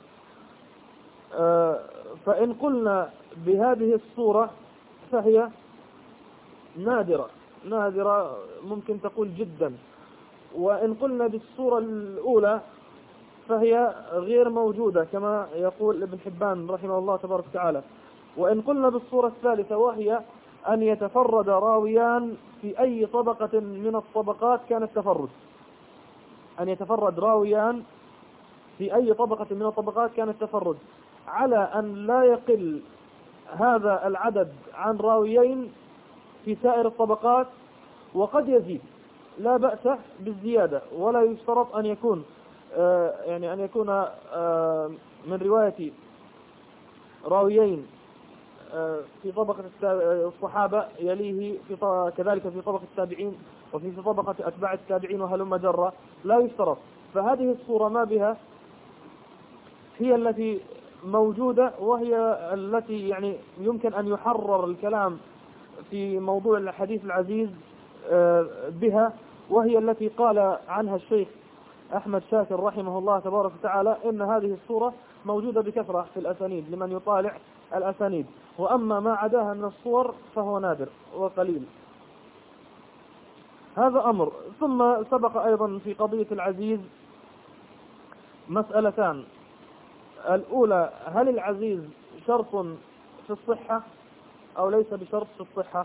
فإن قلنا بهذه الصورة فهي نادرة نادرة ممكن تقول جدا، وإن قلنا بالصورة الأولى فهي غير موجودة كما يقول ابن حبان رحمه الله تبارك وتعالى. وإن قلنا بالصورة الثالثة وهي أن يتفرد راويان في أي طبقة من الطبقات كان التفرد، أن يتفرد راويان في أي طبقة من الطبقات كان التفرد، على أن لا يقل هذا العدد عن راويين في سائر الطبقات، وقد يزيد، لا بأس بالزيادة، ولا يشترط أن يكون آه يعني أن يكون آه من رواية راويين آه في طبقة الصحابة يليه في كذلك في طبقة التابعين وفي في طبقة أتباع التابعين وهلم جرى، لا يشترط. فهذه الصورة ما بها هي التي موجودة، وهي التي يعني يمكن أن يحرر الكلام في موضوع الحديث العزيز بها، وهي التي قال عنها الشيخ أحمد شاكر رحمه الله تبارك وتعالى إن هذه الصورة موجودة بكثرة في الأسانيد لمن يطالع الأسانيد، وأما ما عداها من الصور فهو نادر وقليل. هذا أمر. ثم سبق أيضا في قضية العزيز مسألتان. الأولى، هل العزيز شرط في الصحة أو ليس بشرط في الصحة؟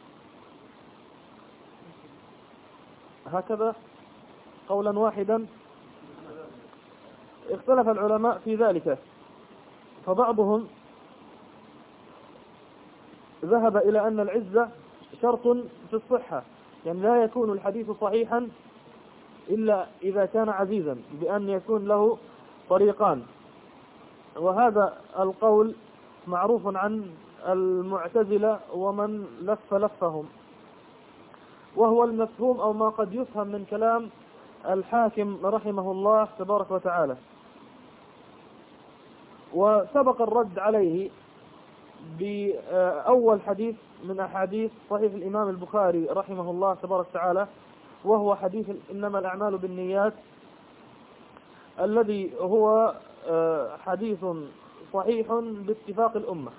هكذا قولا واحدا اختلف العلماء في ذلك، فبعضهم ذهب إلى أن العزة شرط في الصحة، يعني لا يكون الحديث صحيحا إلا إذا كان عزيزا بأن يكون له طريقان، وهذا القول معروف عن المعتزلة ومن لف لفهم، وهو المفهوم أو ما قد يفهم من كلام الحاكم رحمه الله تبارك وتعالى. وسبق الرد عليه بأول حديث من أحاديث صحيح الإمام البخاري رحمه الله تبارك وتعالى، وهو حديث إنما الأعمال بالنيات، الذي هو حديث صحيح باتفاق الأمة،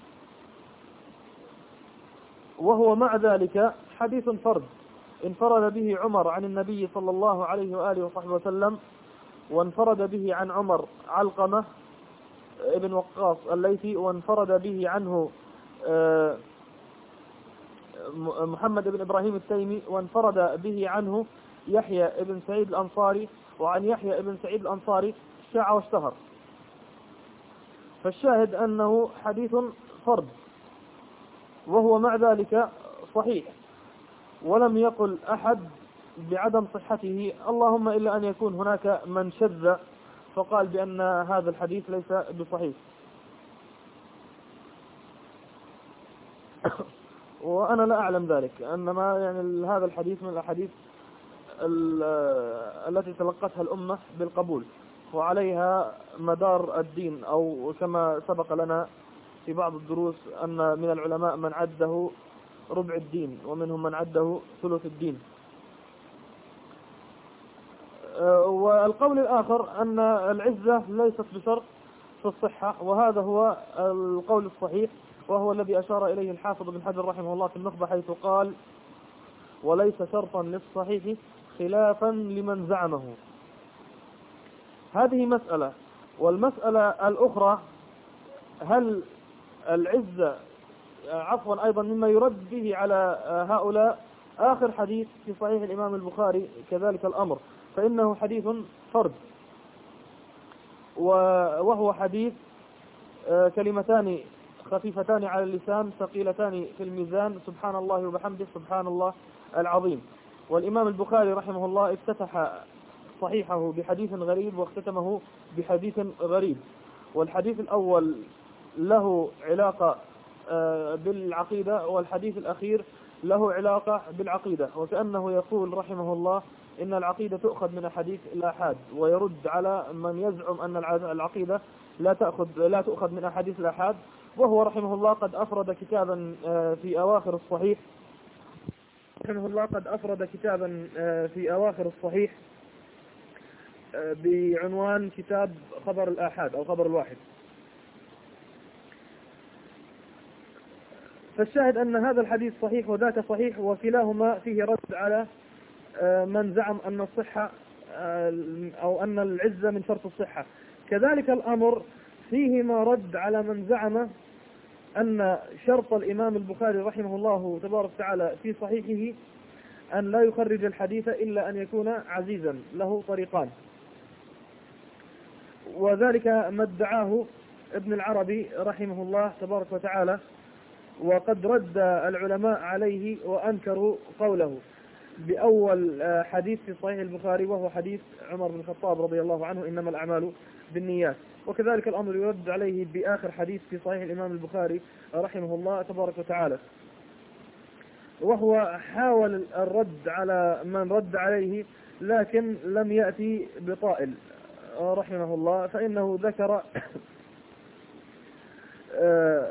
وهو مع ذلك حديث فرد انفرد به عمر عن النبي صلى الله عليه وآله وصحبه وسلم، وانفرد به عن عمر علقمة ابن وقاص الليثي، وانفرد به عنه محمد بن إبراهيم التيمي، وانفرد به عنه يحيى ابن سعيد الأنصاري، وعن يحيى ابن سعيد الأنصاري شاع واشتهر. فالشاهد أنه حديث فرد، وهو مع ذلك صحيح، ولم يقل أحد بعدم صحته، اللهم إلا أن يكون هناك من شذ فقال بأن هذا الحديث ليس بصحيح. وأنا لا أعلم ذلك، أنما يعني هذا الحديث من الأحاديث التي تلقتها الأمة بالقبول، وعليها مدار الدين، أو كما سبق لنا في بعض الدروس أن من العلماء من عده ربع الدين، ومنهم من عده ثلث الدين. والقول الآخر أن العزة ليست بشرط في الصحة، وهذا هو القول الصحيح، وهو الذي أشار إليه الحافظ بن حجر رحمه الله في النخبة، حيث قال: وليس شرطا للصحيح خلافا لمن زعمه. هذه مسألة. والمسألة الأخرى، هل العزة عفوا أيضا مما يرد به على هؤلاء آخر حديث في صحيح الإمام البخاري كذلك الأمر، فإنه حديث فرد، وهو حديث كلمتان خفيفتان على اللسان ثقيلتان في الميزان: سبحان الله وبحمده سبحان الله العظيم. والإمام البخاري رحمه الله افتتح صحيحه بحديث غريب واختتمه بحديث غريب، والحديث الأول له علاقة بالعقيدة، والحديث الأخير له علاقة بالعقيدة، وكأنه يقول رحمه الله إن العقيدة تؤخذ من أحاديث الآحاد، ويرد على من يزعم أن العقيدة لا تأخذ لا تؤخذ من أحاديث الآحاد. وهو رحمه الله قد أفرد كتابا في أواخر الصحيح رحمه الله قد أفرد كتابا في أواخر الصحيح بعنوان كتاب خبر الآحاد أو خبر الواحد. فالشاهد أن هذا الحديث صحيح وذاك صحيح، وكلاهما فيه رد على من زعم أن الصحة أو أن العزة من شرط الصحة. كذلك الأمر فيهما رد على من زعم أن شرط الإمام البخاري رحمه الله تبارك وتعالى في صحيحه أن لا يخرج الحديث إلا أن يكون عزيزا له طريقان، وذلك ما ادعاه ابن العربي رحمه الله تبارك وتعالى، وقد رد العلماء عليه وأنكروا قوله بأول حديث في صحيح البخاري، وهو حديث عمر بن الخطاب رضي الله عنه: إنما الأعمال بالنيات. وكذلك الأمر يرد عليه بآخر حديث في صحيح الإمام البخاري رحمه الله تبارك وتعالى، وهو حاول الرد على من رد عليه لكن لم يأتي بطائل رحمه الله، فإنه ذكر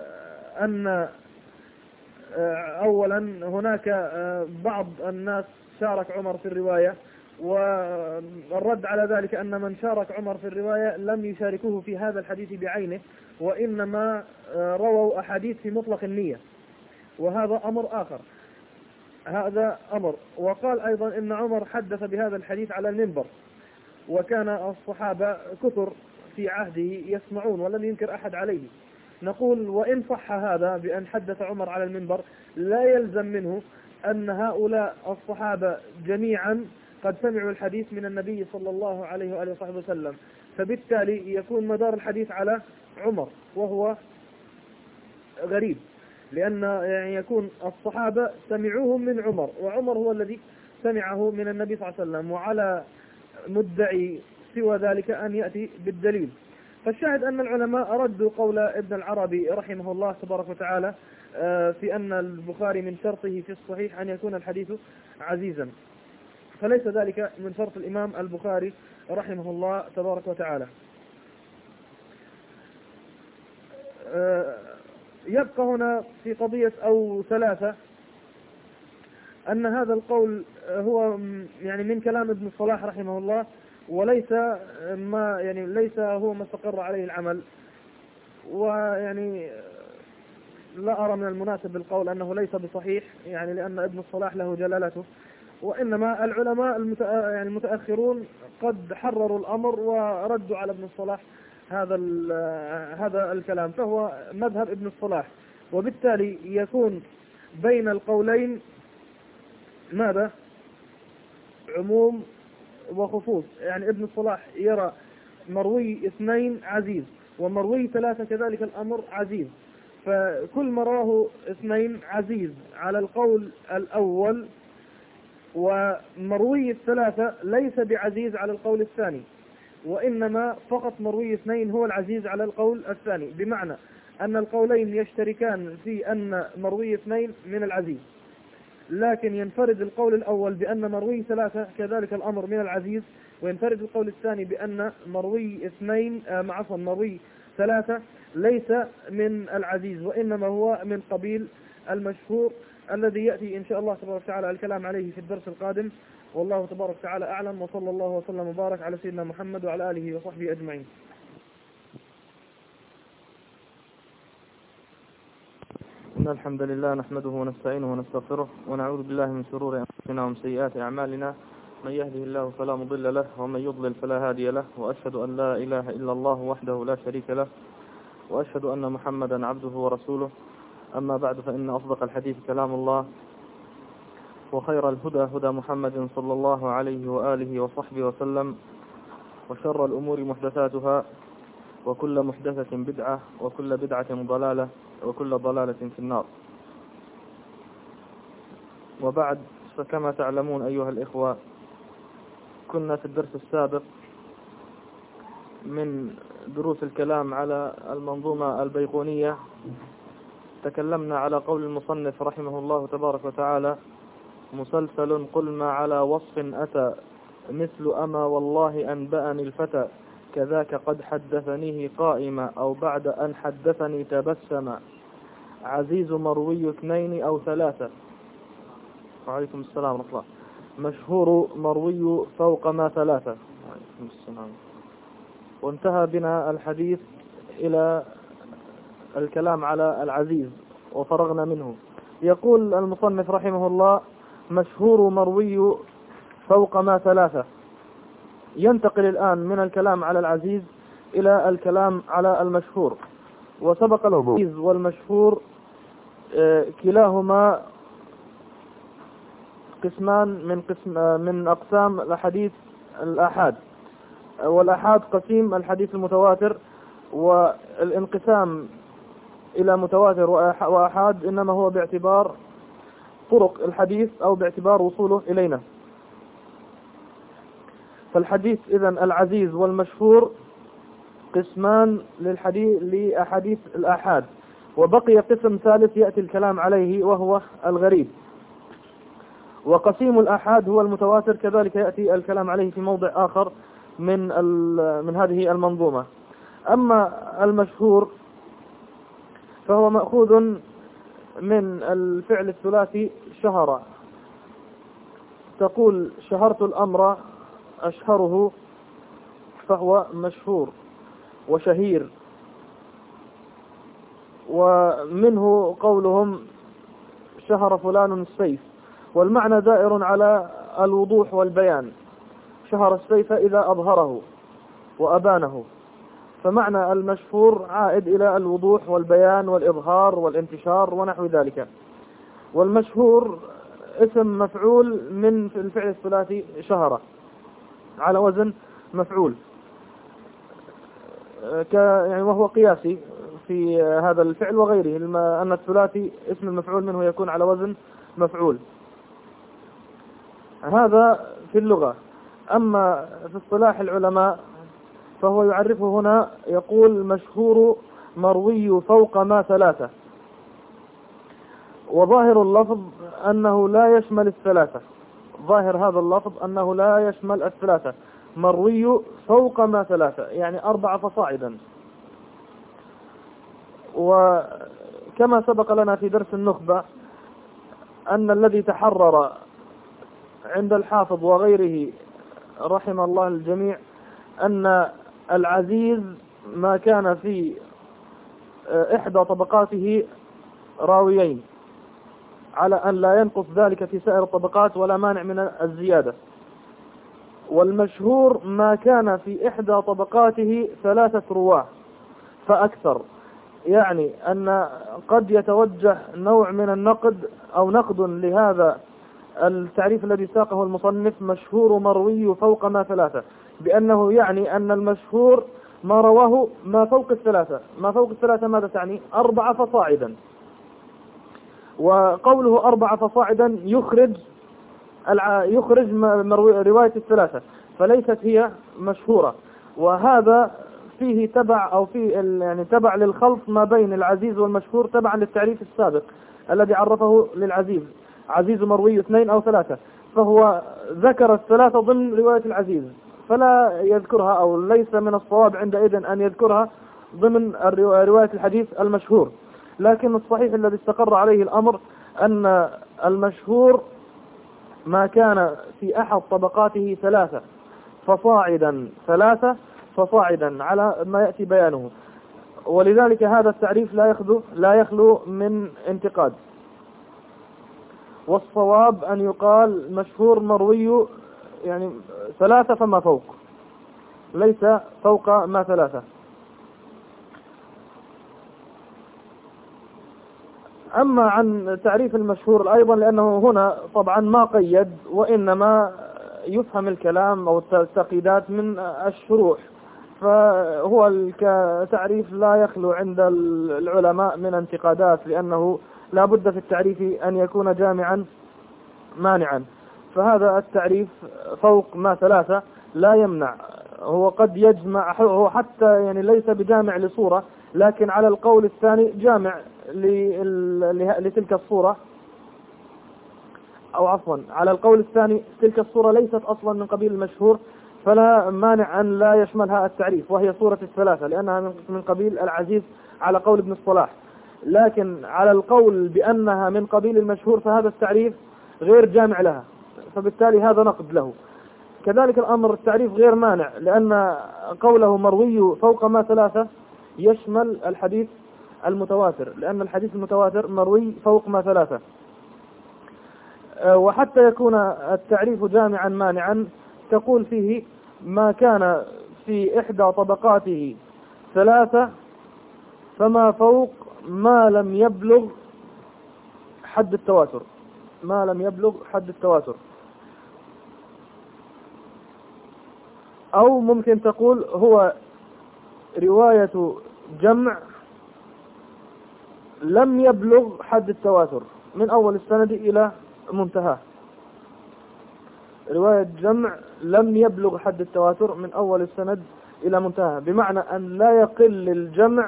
أن أولا هناك بعض الناس شارك عمر في الرواية، والرد على ذلك أن من شارك عمر في الرواية لم يشاركوه في هذا الحديث بعينه، وإنما رووا أحاديث في مطلق النية، وهذا أمر آخر. هذا أمر. وقال أيضا إن عمر حدث بهذا الحديث على المنبر، وكان الصحابة كثر في عهده يسمعون ولم ينكر أحد عليه. نقول وإن صح هذا بأن حدث عمر على المنبر، لا يلزم منه أن هؤلاء الصحابة جميعا قد سمعوا الحديث من النبي صلى الله عليه وآله وصحبه وسلم، فبالتالي يكون مدار الحديث على عمر، وهو غريب، لأن يعني يكون الصحابة سمعوهم من عمر، وعمر هو الذي سمعه من النبي صلى الله عليه وسلم، وعلى مدعي سوى ذلك أن يأتي بالدليل. فالشاهد أن العلماء ردوا قول ابن العربي رحمه الله تبارك وتعالى في أن البخاري من شرطه في الصحيح أن يكون الحديث عزيزا، فليس ذلك من شرط الإمام البخاري رحمه الله تبارك وتعالى. يبقى هنا في قضية أو ثلاثة أن هذا القول هو يعني من كلام ابن الصلاح رحمه الله، وليس ما يعني ليس هو ما استقر عليه العمل، ويعني لا أرى من المناسب القول أنه ليس بصحيح، يعني لأن ابن الصلاح له جلالته، وإنما العلماء يعني المتأخرون قد حرروا الأمر وردوا على ابن الصلاح هذا هذا الكلام، فهو مذهب ابن الصلاح. وبالتالي يكون بين القولين ماذا؟ عموم وخصوص. يعني ابن الصلاح يرى مروي اثنين عزيز، ومروي ثلاثة كذلك الأمر عزيز، فكل ما رواه اثنين عزيز على القول الأول، ومروي الثلاثة ليس بعزيز على القول الثاني، وإنما فقط مروي اثنين هو العزيز على القول الثاني، بمعنى أن القولين يشتركان في أن مروي اثنين من العزيز، لكن ينفرد القول الأول بأن مروي ثلاثة كذلك الأمر من العزيز، وينفرد القول الثاني بأن مروي اثنين مع عفوا مروي ثلاثة ليس من العزيز، وإنما هو من قبيل المشهور الذي يأتي إن شاء الله تبارك وتعالى الكلام عليه في الدرس القادم. والله تبارك وتعالى أعلم، وصلى الله وسلم وبارك على سيدنا محمد وعلى آله وصحبه أجمعين. إن الحمد لله نحمده ونستعينه ونستغفره ونعوذ بالله من شرور أنفسنا ومن سيئات أعمالنا، من يهده الله فلا مضل له ومن يضلل فلا هادي له، وأشهد أن لا إله إلا الله وحده لا شريك له، وأشهد أن محمدا عبده ورسوله. أما بعد، فإن أصدق الحديث كلام الله، وخير الهدى هدى محمد صلى الله عليه وآله وصحبه وسلم، وشر الأمور محدثاتها، وكل محدثة بدعة، وكل بدعة ضلالة، وكل ضلالة في النار. وبعد، فكما تعلمون أيها الإخوة، كنا في الدرس السابق من دروس الكلام على المنظومة البيقونية تكلمنا على قول المصنف رحمه الله تبارك وتعالى: مسلسل قل ما على وصف أتى، مثل أما والله أنبأني الفتى، كذاك قد حدثنيه قائما، أو بعد أن حدثني تبسما، عزيز مروي اثنين أو ثلاثة. وعليكم السلام ورحمة الله. مشهور مروي فوق ما ثلاثة. وعليكم السلام. وانتهى بنا الحديث إلى الكلام على العزيز وفرغنا منه. يقول المصنف رحمه الله: مشهور مروي فوق ما ثلاثة. ينتقل الآن من الكلام على العزيز إلى الكلام على المشهور. وسبق العزيز والمشهور كلاهما قسمان من قسم من أقسام الحديث الآحاد، والآحاد قسيم الحديث المتواتر، والانقسام إلى متواتر وآحاد إنما هو باعتبار طرق الحديث أو باعتبار وصوله إلينا. فالحديث إذن العزيز والمشهور قسمان للحديث لأحاديث الآحاد، وبقي قسم ثالث يأتي الكلام عليه وهو الغريب. وقسيم الآحاد هو المتواتر، كذلك يأتي الكلام عليه في موضع آخر من من هذه المنظومة. أما المشهور فهو مأخوذ من الفعل الثلاثي شهر، تقول شهرت الأمر أشهره فهو مشهور وشهير. ومنه قولهم شهر فلان السيف، والمعنى دائر على الوضوح والبيان. شهر السيف إذا أظهره وأبانه، فمعنى المشهور عائد إلى الوضوح والبيان والإظهار والانتشار ونحو ذلك. والمشهور اسم مفعول من الفعل الثلاثي شهر على وزن مفعول، ك يعني وهو قياسي في هذا الفعل وغيره، أن الثلاثي اسم المفعول منه يكون على وزن مفعول. هذا في اللغة. أما في اصطلاح العلماء فهو يعرفه هنا، يقول مشهور مروي فوق ما ثلاثة. وظاهر اللفظ أنه لا يشمل الثلاثة، ظاهر هذا اللفظ أنه لا يشمل الثلاثة، مروي فوق ما ثلاثة يعني أربعة فصاعدا. وكما سبق لنا في درس النخبة أن الذي تحرر عند الحافظ وغيره رحم الله الجميع أن العزيز ما كان في إحدى طبقاته راويين، على أن لا ينقص ذلك في سائر الطبقات ولا مانع من الزيادة. والمشهور ما كان في إحدى طبقاته ثلاثة رواه فأكثر، يعني أن قد يتوجه نوع من النقد أو نقد لهذا التعريف الذي ساقه المصنف مشهور مروي فوق ما ثلاثة، بأنه يعني أن المشهور ما رواه ما فوق الثلاثة. ما فوق الثلاثة ماذا تعني؟ أربعة فصاعدا. وقوله أربعة فصاعدا يخرج الع... يخرج رواية الثلاثة، فليست هي مشهورة. وهذا فيه تبع أو فيه يعني تبع للخلط ما بين العزيز والمشهور تبعا للتعريف السابق الذي عرفه للعزيز، عزيز مروي اثنين أو ثلاثة، فهو ذكر الثلاثة ضمن رواية العزيز، فلا يذكرها أو ليس من الصواب عندئذ أن يذكرها ضمن رواية الحديث المشهور. لكن الصحيح الذي استقر عليه الأمر أن المشهور ما كان في أحد طبقاته ثلاثة فصاعدا، ثلاثة فصاعدا على ما يأتي بيانه. ولذلك هذا التعريف لا يخلو لا يخلو من انتقاد. والصواب أن يقال مشهور مروي يعني ثلاثة فما فوق، ليس فوق ما ثلاثة. أما عن تعريف المشهور أيضا، لأنه هنا طبعا ما قيد، وإنما يفهم الكلام أو التقييدات من الشروح، فهو التعريف لا يخلو عند العلماء من انتقادات، لأنه لا بد في التعريف أن يكون جامعا مانعا. فهذا التعريف فوق ما ثلاثة لا يمنع، هو قد يجمع، هو حتى يعني ليس بجامع لصورة، لكن على القول الثاني جامع لتلك الصورة، أو عفوا على القول الثاني تلك الصورة ليست أصلا من قبيل المشهور، فلا مانع أن لا يشملها التعريف، وهي صورة الثلاثة لأنها من قبيل العزيز على قول ابن الصلاح. لكن على القول بأنها من قبيل المشهور فهذا التعريف غير جامع لها، فبالتالي هذا نقد له. كذلك الأمر التعريف غير مانع، لأن قوله مروي فوق ما ثلاثة يشمل الحديث المتواتر، لأن الحديث المتواتر مروي فوق ما ثلاثة. وحتى يكون التعريف جامعا مانعا تقول فيه ما كان في إحدى طبقاته ثلاثة فما فوق ما لم يبلغ حد التواتر، ما لم يبلغ حد التواتر. أو ممكن تقول هو رواية جمع لم يبلغ حد التواتر من أول السند إلى منتهى، رواية جمع لم يبلغ حد التواتر من أول السند إلى منتهى، بمعنى أن لا يقل الجمع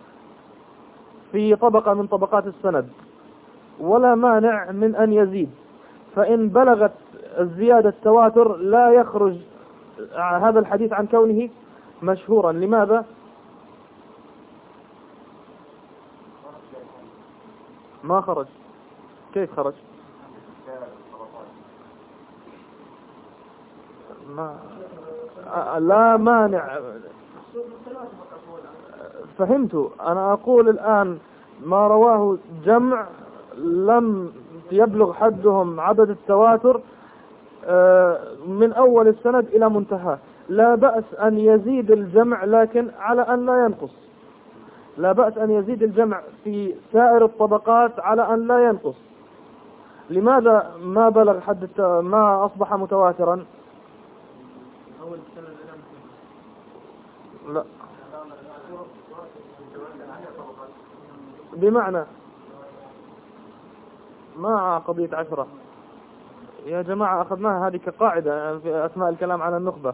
في طبقة من طبقات السند ولا مانع من أن يزيد. فإن بلغت الزيادة التواتر لا يخرج هذا الحديث عن كونه مشهورا. لماذا؟ ما خرج. كيف خرج؟ ما لا مانع. فهمت. أنا أقول الآن ما رواه جمع لم يبلغ حدهم عدد التواتر من أول السند إلى منتهى، لا بأس أن يزيد الجمع لكن على أن لا ينقص. لا بأس أن يزيد الجمع في سائر الطبقات على أن لا ينقص. لماذا ما بلغ حد الت... ما أصبح متواترا؟ لا، بمعنى ما قضية عشرة يا جماعة، أخذناها هذه كقاعدة في أثناء الكلام عن النخبة،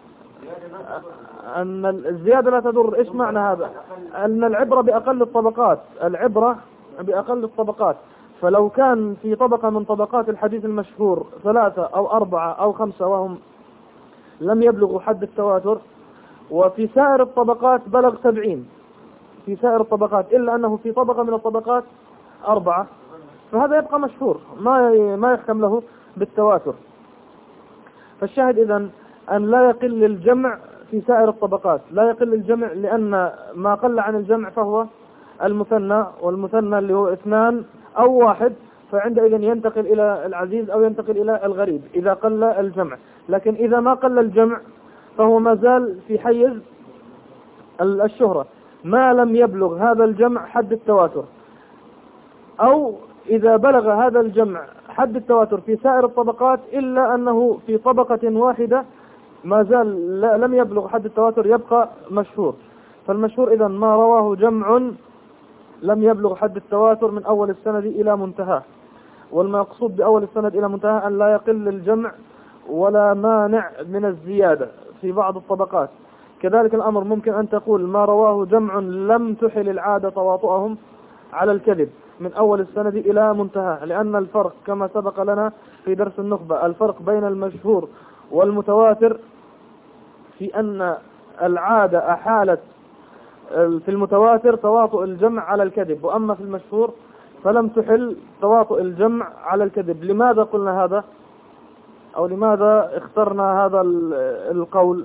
أن الزيادة لا تضر. إيش معنى هذا؟ أن العبرة بأقل الطبقات، العبرة بأقل الطبقات. فلو كان في طبقة من طبقات الحديث المشهور ثلاثة أو أربعة أو خمسة وهم لم يبلغوا حد التواتر، وفي سائر الطبقات بلغ سبعين في سائر الطبقات، إلا أنه في طبقة من الطبقات أربعة، فهذا يبقى مشهور ما ما يحكم له بالتواتر. فالشاهد إذن أن لا يقل الجمع في سائر الطبقات، لا يقل الجمع، لأن ما قل عن الجمع فهو المثنى، والمثنى اللي هو اثنان أو واحد، فعندئذ ينتقل إلى العزيز أو ينتقل إلى الغريب إذا قل الجمع. لكن إذا ما قل الجمع فهو ما زال في حيز الشهرة ما لم يبلغ هذا الجمع حد التواتر، أو إذا بلغ هذا الجمع حد التواتر في سائر الطبقات إلا أنه في طبقة واحدة ما زال لم يبلغ حد التواتر يبقى مشهور. فالمشهور إذن ما رواه جمع لم يبلغ حد التواتر من أول السند إلى منتهى. والمقصود بأول السند إلى منتهى أن لا يقل الجمع ولا مانع من الزيادة في بعض الطبقات. كذلك الأمر ممكن أن تقول ما رواه جمع لم تحل العادة تواطؤهم على الكذب من أول السند إلى منتهى، لأن الفرق كما سبق لنا في درس النخبة، الفرق بين المشهور والمتواتر في أن العادة أحالت في المتواتر تواطؤ الجمع على الكذب، وأما في المشهور فلم تحل تواطؤ الجمع على الكذب. لماذا قلنا هذا، أو لماذا اخترنا هذا القول؟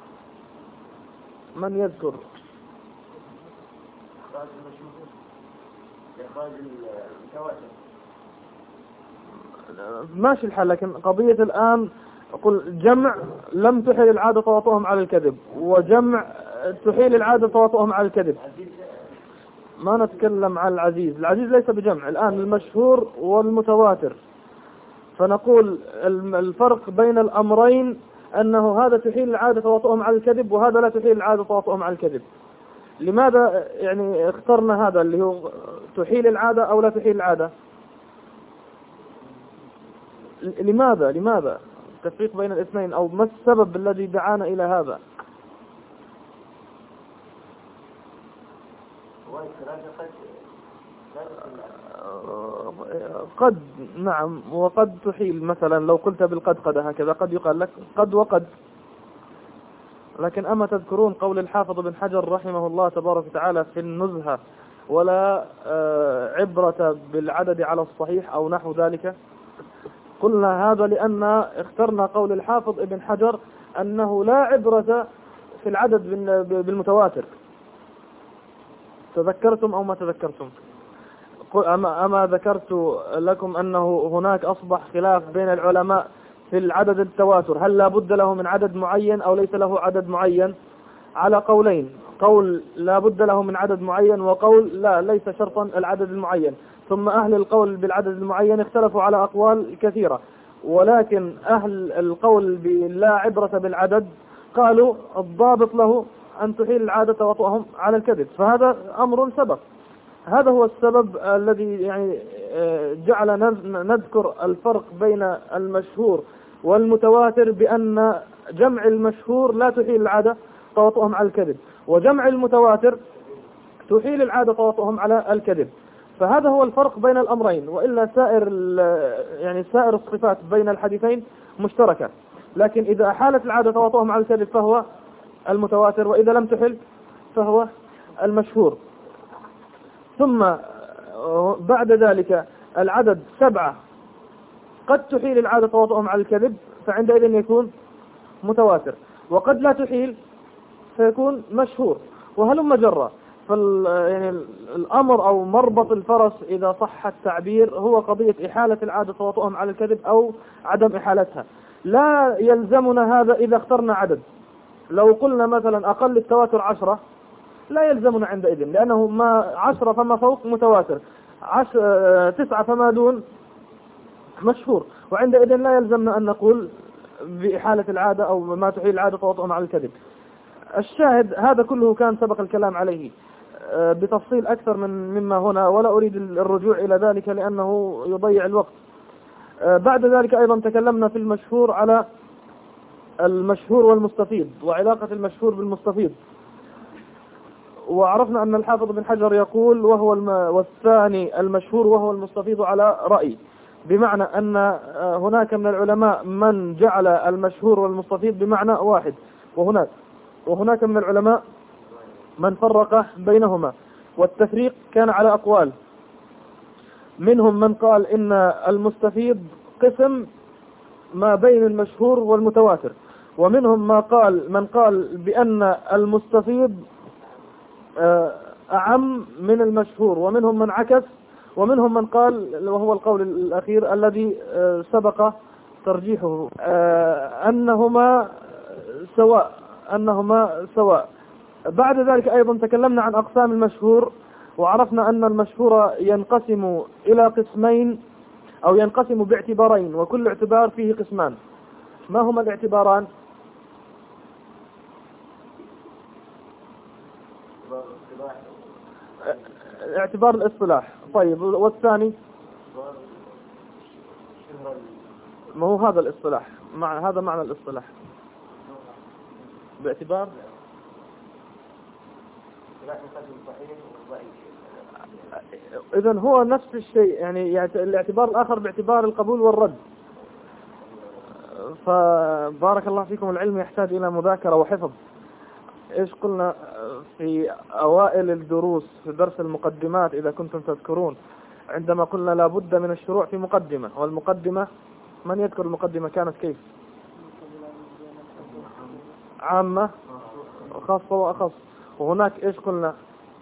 من يذكر؟ ماشي الحال، لكن قضية الآن أقول جمع لم تحل العادة تواطؤهم على الكذب، وجمع تحيل العادة تواطؤهم على الكذب. ما نتكلم عن العزيز، العزيز ليس بجمع الآن، المشهور والمتواتر. فنقول الفرق بين الأمرين أنه هذا تحيل العادة تواطؤهم على الكذب، وهذا لا تحيل العادة تواطؤهم على الكذب. لماذا يعني اخترنا هذا اللي هو تحيل العادة أو لا تحيل العادة؟ لماذا لماذا التفريق بين الاثنين، أو ما السبب الذي دعانا إلى هذا؟ قد نعم، وقد تحيل. مثلا لو قلت بالقد قد هكذا قد يقال لك قد وقد. لكن أما تذكرون قول الحافظ بن حجر رحمه الله تبارك وتعالى في النزهة ولا عبرة بالعدد على الصحيح أو نحو ذلك؟ قلنا هذا لأن اخترنا قول الحافظ ابن حجر أنه لا عبرة في العدد بالمتواتر. تذكرتم أو ما تذكرتم؟ أما, أما ذكرت لكم أنه هناك أصبح خلاف بين العلماء في العدد التواتر، هل لا بد له من عدد معين أو ليس له عدد معين؟ على قولين، قول لا بد له من عدد معين، وقول لا ليس شرطا العدد المعين. ثم أهل القول بالعدد المعين اختلفوا على أقوال كثيرة، ولكن أهل القول بلا عبرة بالعدد قالوا الضابط له أن تحيل العادة تواطؤهم على الكذب. فهذا أمر سبق. هذا هو السبب الذي يعني جعل نذكر الفرق بين المشهور والمتواتر، بأن جمع المشهور لا تحيل العادة تواطؤهم على الكذب، وجمع المتواتر تحيل العادة تواطؤهم على الكذب. فهذا هو الفرق بين الأمرين، وإلا سائر يعني سائر الصفات بين الحديثين مشتركة. لكن إذا أحالت العادة تواطؤهم على الكذب فهو المتواتر، وإذا لم تحل فهو المشهور. ثم بعد ذلك العدد سبعة قد تحيل العادة تواطؤهم على الكذب، فعندئذ يكون متواتر، وقد لا تحيل فيكون مشهور، وهلم جرى. فال يعني الأمر أو مربط الفرس إذا صح التعبير هو قضية إحالة العادة وطؤهم على الكذب أو عدم إحالتها. لا يلزمنا هذا إذا اخترنا عدد. لو قلنا مثلا أقل التواتر عشرة لا يلزمنا عندئذ، لأنه ما عشرة فما فوق متواتر، عش... تسعة فما دون مشهور، وعندئذ لا يلزمنا أن نقول بإحالة العادة أو ما تحيل العادة وطؤهم على الكذب. الشاهد هذا كله كان سبق الكلام عليه بتفصيل أكثر من مما هنا، ولا أريد الرجوع إلى ذلك لأنه يضيع الوقت. بعد ذلك أيضا تكلمنا في المشهور على المشهور والمستفيض وعلاقة المشهور بالمستفيض، وعرفنا أن الحافظ بن حجر يقول وهو الم... والثاني المشهور وهو المستفيض على رأي، بمعنى أن هناك من العلماء من جعل المشهور والمستفيض بمعنى واحد، وهناك وهناك من العلماء من فرق بينهما، والتفريق كان على أقوال. منهم من قال إن المستفيض قسم ما بين المشهور والمتواتر، ومنهم ما قال من قال بأن المستفيض أعم من المشهور، ومنهم من عكس، ومنهم من قال وهو القول الأخير الذي سبق ترجيحه أنهما سواء أنهما سواء. بعد ذلك أيضا تكلمنا عن أقسام المشهور، وعرفنا أن المشهور ينقسم إلى قسمين أو ينقسم باعتبارين، وكل اعتبار فيه قسمان. ما هما الاعتباران؟ اعتبار الاصطلاح. طيب، والثاني ما هو هذا الاصطلاح، مع هذا معنى الاصطلاح باعتبار إذن هو نفس الشيء، يعني الاعتبار الآخر باعتبار القبول والرد. فبارك الله فيكم، العلم يحتاج إلى مذاكرة وحفظ. إيش قلنا في أوائل الدروس في درس المقدمات إذا كنتم تذكرون، عندما قلنا لا بد من الشروع في مقدمة، والمقدمة من يذكر المقدمة كانت كيف؟ عامة خاصة وأخص. وهناك إيش قلنا؟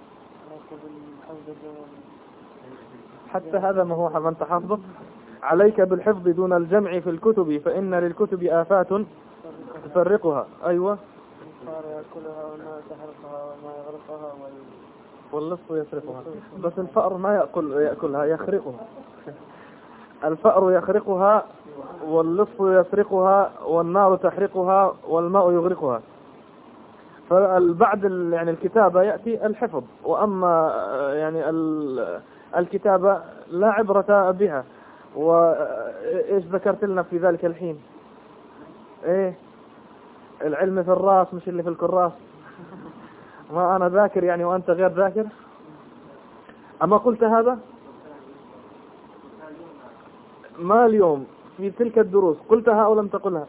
حتى هذا ما هو ما أنت حافظه. عليك بالحفظ دون الجمع في الكتب، فإن للكتب آفات تفرقها. أيوة. يأكلها وما تحرقها وما يغرقها وال... واللص يسرقها. بس الفأر ما يأكل يأكلها، يخرقها. الفأر يخرقها، واللص يسرقها، والنار تحرقها، والماء يغرقها. فالبعد يعني الكتابة يأتي الحفظ، وأما يعني الكتابة لا عبرة بها. وإيش ذكرت لنا في ذلك الحين؟ إيه، العلم في الراس مش اللي في الكراس. ما أنا ذاكر يعني وأنت غير ذاكر. أما قلت هذا ما اليوم في تلك الدروس قلتها أو لم تقلها؟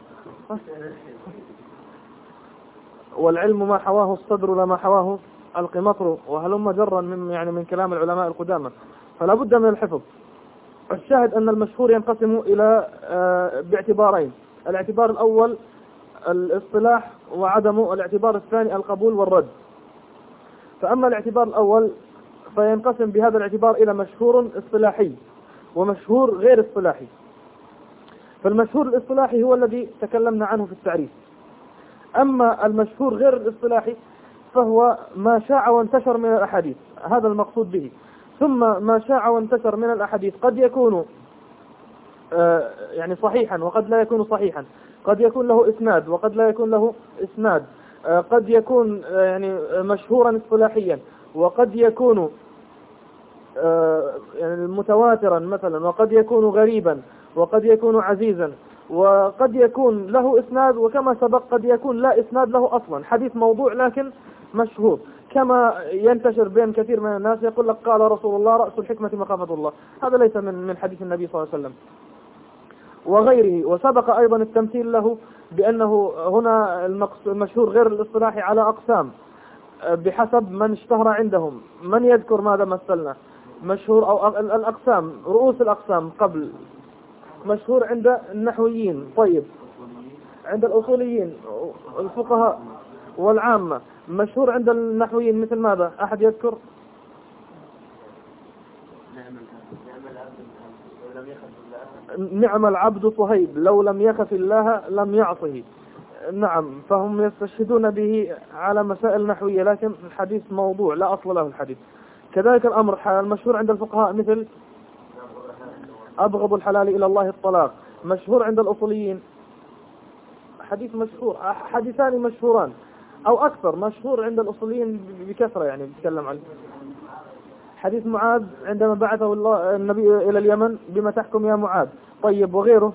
والعلم ما حواه الصدر لما حواه القمطر، وهلم جرا من يعني من كلام العلماء القدامى. فلا بد من الحفظ. الشاهد أن المشهور ينقسم إلى باعتبارين: الاعتبار الأول الاصطلاح وعدمه، الاعتبار الثاني القبول والرد. فأما الاعتبار الأول فينقسم بهذا الاعتبار إلى مشهور اصطلاحي ومشهور غير اصطلاحي. فالمشهور الاصطلاحي هو الذي تكلمنا عنه في التعريف. أما المشهور غير الاصطلاحي فهو ما شاع وانتشر من الأحاديث، هذا المقصود به. ثم ما شاع وانتشر من الأحاديث قد يكون آه يعني صحيحا وقد لا يكون صحيحا، قد يكون له إسناد وقد لا يكون له إسناد، آه قد يكون آه يعني مشهورا اصطلاحيا، وقد يكون آه يعني متواترا مثلا، وقد يكون غريبا، وقد يكون عزيزا، وقد يكون له إسناد، وكما سبق قد يكون لا إسناد له أصلا، حديث موضوع لكن مشهور، كما ينتشر بين كثير من الناس يقول لك قال رسول الله رأس الحكمة مخافة الله. هذا ليس من من حديث النبي صلى الله عليه وسلم وغيره. وسبق أيضا التمثيل له بأنه هنا المشهور غير الاصطلاحي على أقسام بحسب من اشتهر عندهم. من يذكر ماذا مثلنا؟ مشهور أو الأقسام، رؤوس الأقسام قبل. مشهور عند النحويين، طيب عند الأصوليين الفقهاء والعامة، مشهور عند النحويين مثل ماذا؟ أحد يذكر؟ نعم العبد صهيب لو لم يخف الله لم يعصه. نعم، فهم يستشهدون به على مسائل نحوية، لكن الحديث موضوع لا أصل له الحديث. كذلك الأمر المشهور عند الفقهاء مثل أبغض الحلال إلى الله الطلاق. مشهور عند الأصوليين حديث مشهور، حديثان مشهوران أو أكثر، مشهور عند الأصوليين بكثرة يعني بيتكلم عنه. حديث معاذ عندما بعثه الله النبي إلى اليمن بما تحكم يا معاذ. طيب وغيره؟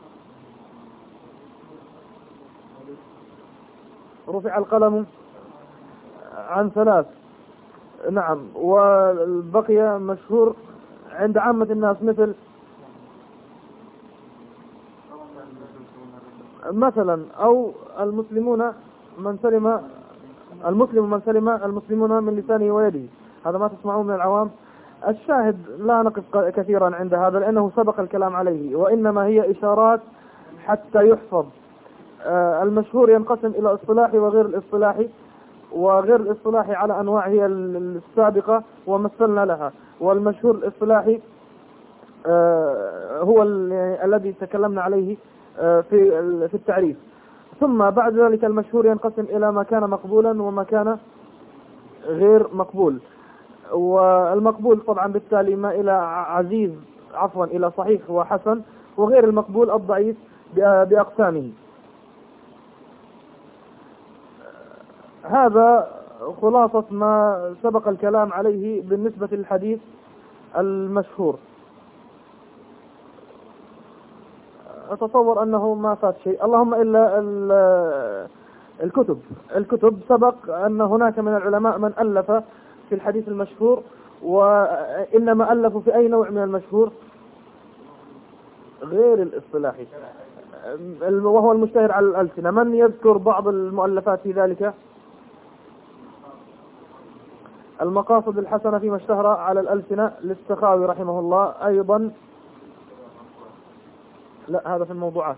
رفع القلم عن ثلاث. نعم، والبقية مشهور عند عامة الناس مثل مثلا أو المسلمون من سلم المسلم من سلم المسلمون من لسانه ويده. هذا ما تسمعون من العوام. الشاهد لا نقف كثيرا عند هذا لأنه سبق الكلام عليه، وإنما هي إشارات حتى يحفظ. المشهور ينقسم إلى اصطلاحي وغير الاصطلاحي، وغير الاصطلاحي على أنواع هي السابقة ومثلنا لها، والمشهور الاصطلاحي هو الذي تكلمنا عليه في في التعريف. ثم بعد ذلك المشهور ينقسم إلى ما كان مقبولا وما كان غير مقبول، والمقبول طبعا بالتالي ما إلى عزيز عفوا إلى صحيح وحسن، وغير المقبول الضعيف بأقسامه. هذا خلاصة ما سبق الكلام عليه بالنسبة للحديث المشهور. أتصور أنه ما فات شيء، اللهم إلا الكتب الكتب سبق أن هناك من العلماء من ألف في الحديث المشهور، وإنما ألفوا في أي نوع من المشهور؟ غير الاصطلاحي، وهو المشتهر على الألسنة. من يذكر بعض المؤلفات في ذلك؟ المقاصد الحسنة فيما اشتهر على الألسنة للسخاوي رحمه الله. أيضا لا، هذا في الموضوعات،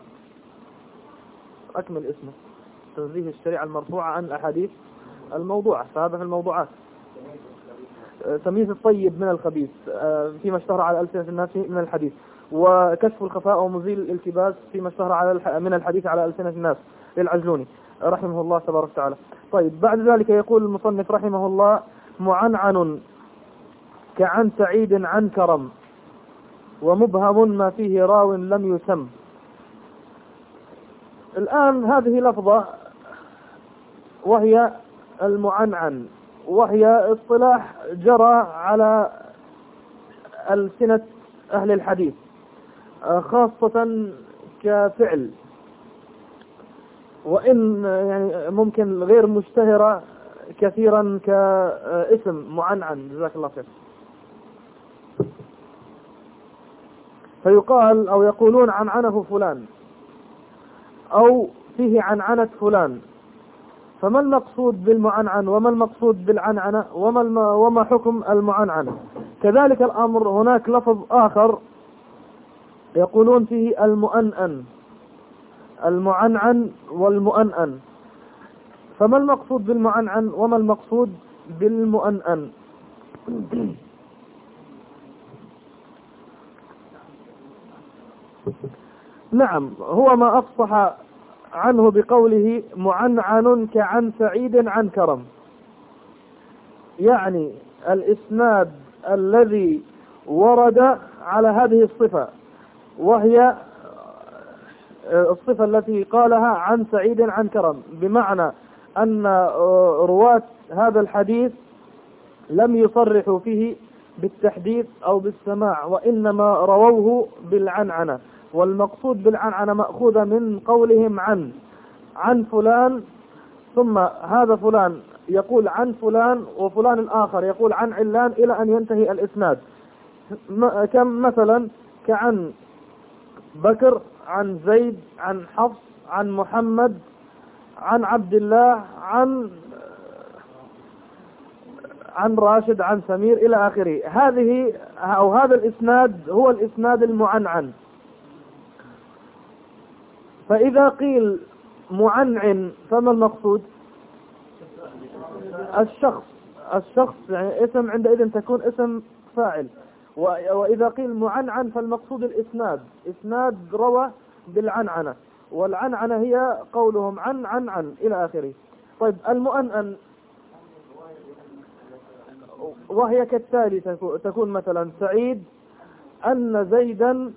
أكمل اسمه تنزيه الشريعة المرفوعة عن الأحاديث الموضوعة، فهذا في الموضوعات. تمييز الطيب من الخبيث فيما اشتهر على ألسنة الناس من الحديث، وكشف الخفاء ومزيل الالتباس فيما اشتهر على من الحديث على ألسنة الناس للعجلوني رحمه الله تبارك وتعالى. طيب بعد ذلك يقول المصنف رحمه الله: معنعن كعن سعيد عن كرم، ومبهم ما فيه راو لم يسم. الآن هذه لفظة وهي المعنعن، وهي اصطلاح جرى على ألسنة أهل الحديث خاصة كفعل، وإن يعني ممكن غير مشتهرة كثيرا كاسم معنعن. جزاك الله خير. فيقال أو يقولون عنعنه فلان، أو فيه عنعنة فلان. فما المقصود بالمعنعن وما المقصود بالعنعنة وما, الم... وما حكم المعنعنة؟ كذلك الأمر هناك لفظ آخر يقولون فيه المؤنن، المعنعن والمؤنن. فما المقصود بالمعنعن وما المقصود بالمؤنن؟ نعم، هو ما أفصح عنه بقوله معنعن كعن سعيد عن كرم، يعني الإسناد الذي ورد على هذه الصفة، وهي الصفة التي قالها عن سعيد عن كرم، بمعنى أن رواة هذا الحديث لم يصرحوا فيه بالتحديث أو بالسماع، وإنما رووه بالعنعنة. والمقصود بالعنعنة مأخوذة من قولهم عن عن فلان، ثم هذا فلان يقول عن فلان وفلان الآخر يقول عن علان إلى أن ينتهي الإسناد. كم مثلا كعن بكر عن زيد عن حفص عن محمد عن عبد الله عن عن راشد عن سمير إلى آخره. هذه أو هذا الإسناد هو الإسناد المعنعن. فإذا قيل معنعن فما المقصود؟ الشخص الشخص يعني اسم عندئذ تكون اسم فاعل. وإذا قيل معنعن فالمقصود الإسناد، إسناد روى بالعنعنة، والعنعنة هي قولهم عن عن عن إلى آخره. طيب المؤنن وهي كالتالي تكون مثلا سعيد أن زيدا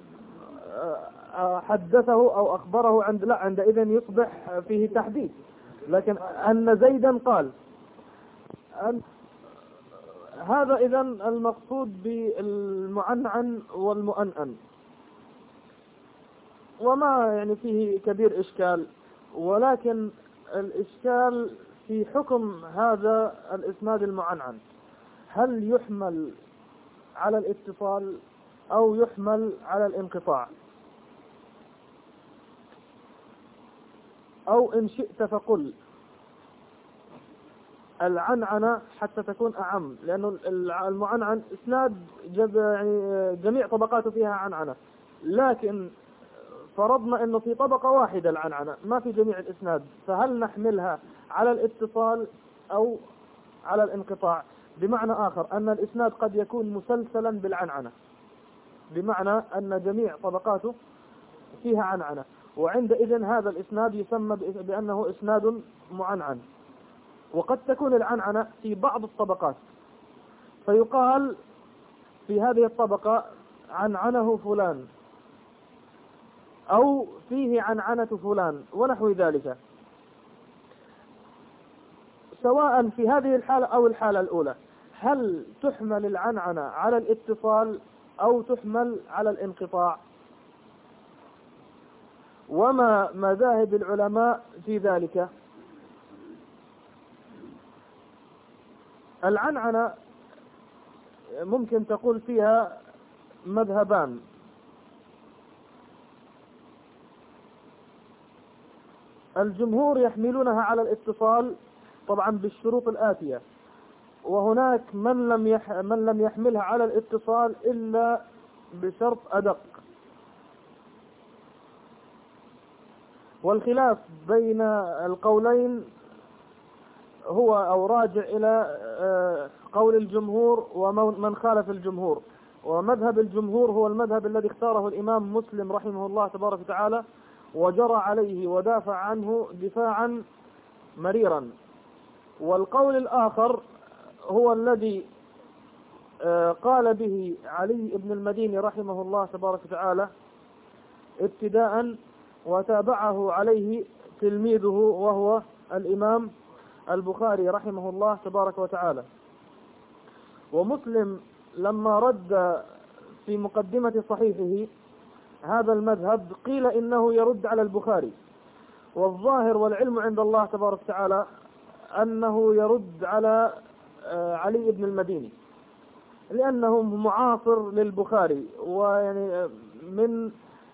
حدثه أو أخبره، عند لا عندئذ يصبح فيه تحديث، لكن أن زيدا قال أن هذا إذن المقصود بالمعنعن والمؤنن، وما يعني فيه كبير إشكال، ولكن الإشكال في حكم هذا الإسناد المعنعن، هل يحمل على الاتصال أو يحمل على الانقطاع؟ أو إن شئت فقل العنعنة حتى تكون أعم، لأنه المعنعن إسناد يعني جميع طبقاته فيها عنعنة، لكن فرضنا أنه في طبقة واحدة العنعنة ما في جميع الإسناد، فهل نحملها على الاتصال أو على الانقطاع؟ بمعنى آخر أن الإسناد قد يكون مسلسلا بالعنعنة، بمعنى أن جميع طبقاته فيها عنعنة، وعندئذ هذا الإسناد يسمى بأنه إسناد معنعن. وقد تكون العنعنة في بعض الطبقات، فيقال في هذه الطبقة عنعنه فلان، أو فيه عنعنة فلان ونحو ذلك، سواء في هذه الحالة أو الحالة الأولى. هل تحمل العنعنة على الاتصال أو تحمل على الانقطاع؟ وما مذاهب العلماء في ذلك؟ العنعنة ممكن تقول فيها مذهبان، الجمهور يحملونها على الاتصال طبعا بالشروط الآتية، وهناك من لم يح من لم يحملها على الاتصال إلا بشرط أدق. والخلاف بين القولين هو أو راجع إلى قول الجمهور ومن خالف الجمهور. ومذهب الجمهور هو المذهب الذي اختاره الإمام مسلم رحمه الله تبارك وتعالى، وجرى عليه ودافع عنه دفاعا مريرا. والقول الآخر هو الذي قال به علي بن المديني رحمه الله تبارك وتعالى ابتداء، وتابعه عليه تلميذه وهو الإمام البخاري رحمه الله تبارك وتعالى. ومسلم لما رد في مقدمة صحيحه هذا المذهب قيل إنه يرد على البخاري، والظاهر والعلم عند الله تبارك وتعالى أنه يرد على علي بن المديني، لأنه معاصر للبخاري ويعني من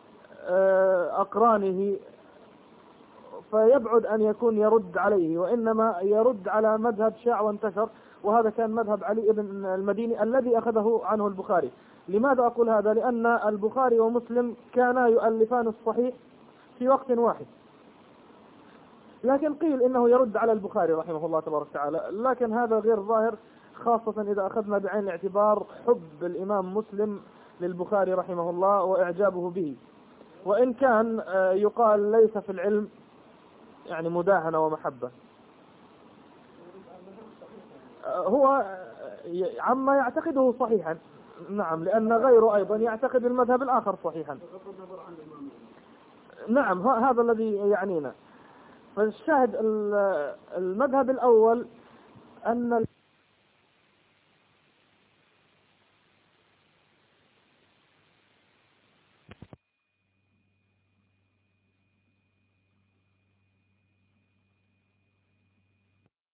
أقرانه، فيبعد أن يكون يرد عليه، وإنما يرد على مذهب شاع وانتشر، وهذا كان مذهب علي بن المديني الذي أخذه عنه البخاري. لماذا أقول هذا؟ لأن البخاري ومسلم كانا يؤلفان الصحيح في وقت واحد، لكن قيل إنه يرد على البخاري رحمه الله تبارك وتعالى، لكن هذا غير ظاهر، خاصة إذا أخذنا بعين الاعتبار حب الإمام مسلم للبخاري رحمه الله وإعجابه به، وإن كان يقال ليس في العلم يعني مداهنة ومحبة، هو عما يعتقده صحيحا. نعم، لأن غيره أيضا يعتقد المذهب الآخر صحيحا. نعم، هذا الذي يعنينا. فالشاهد المذهب الأول أن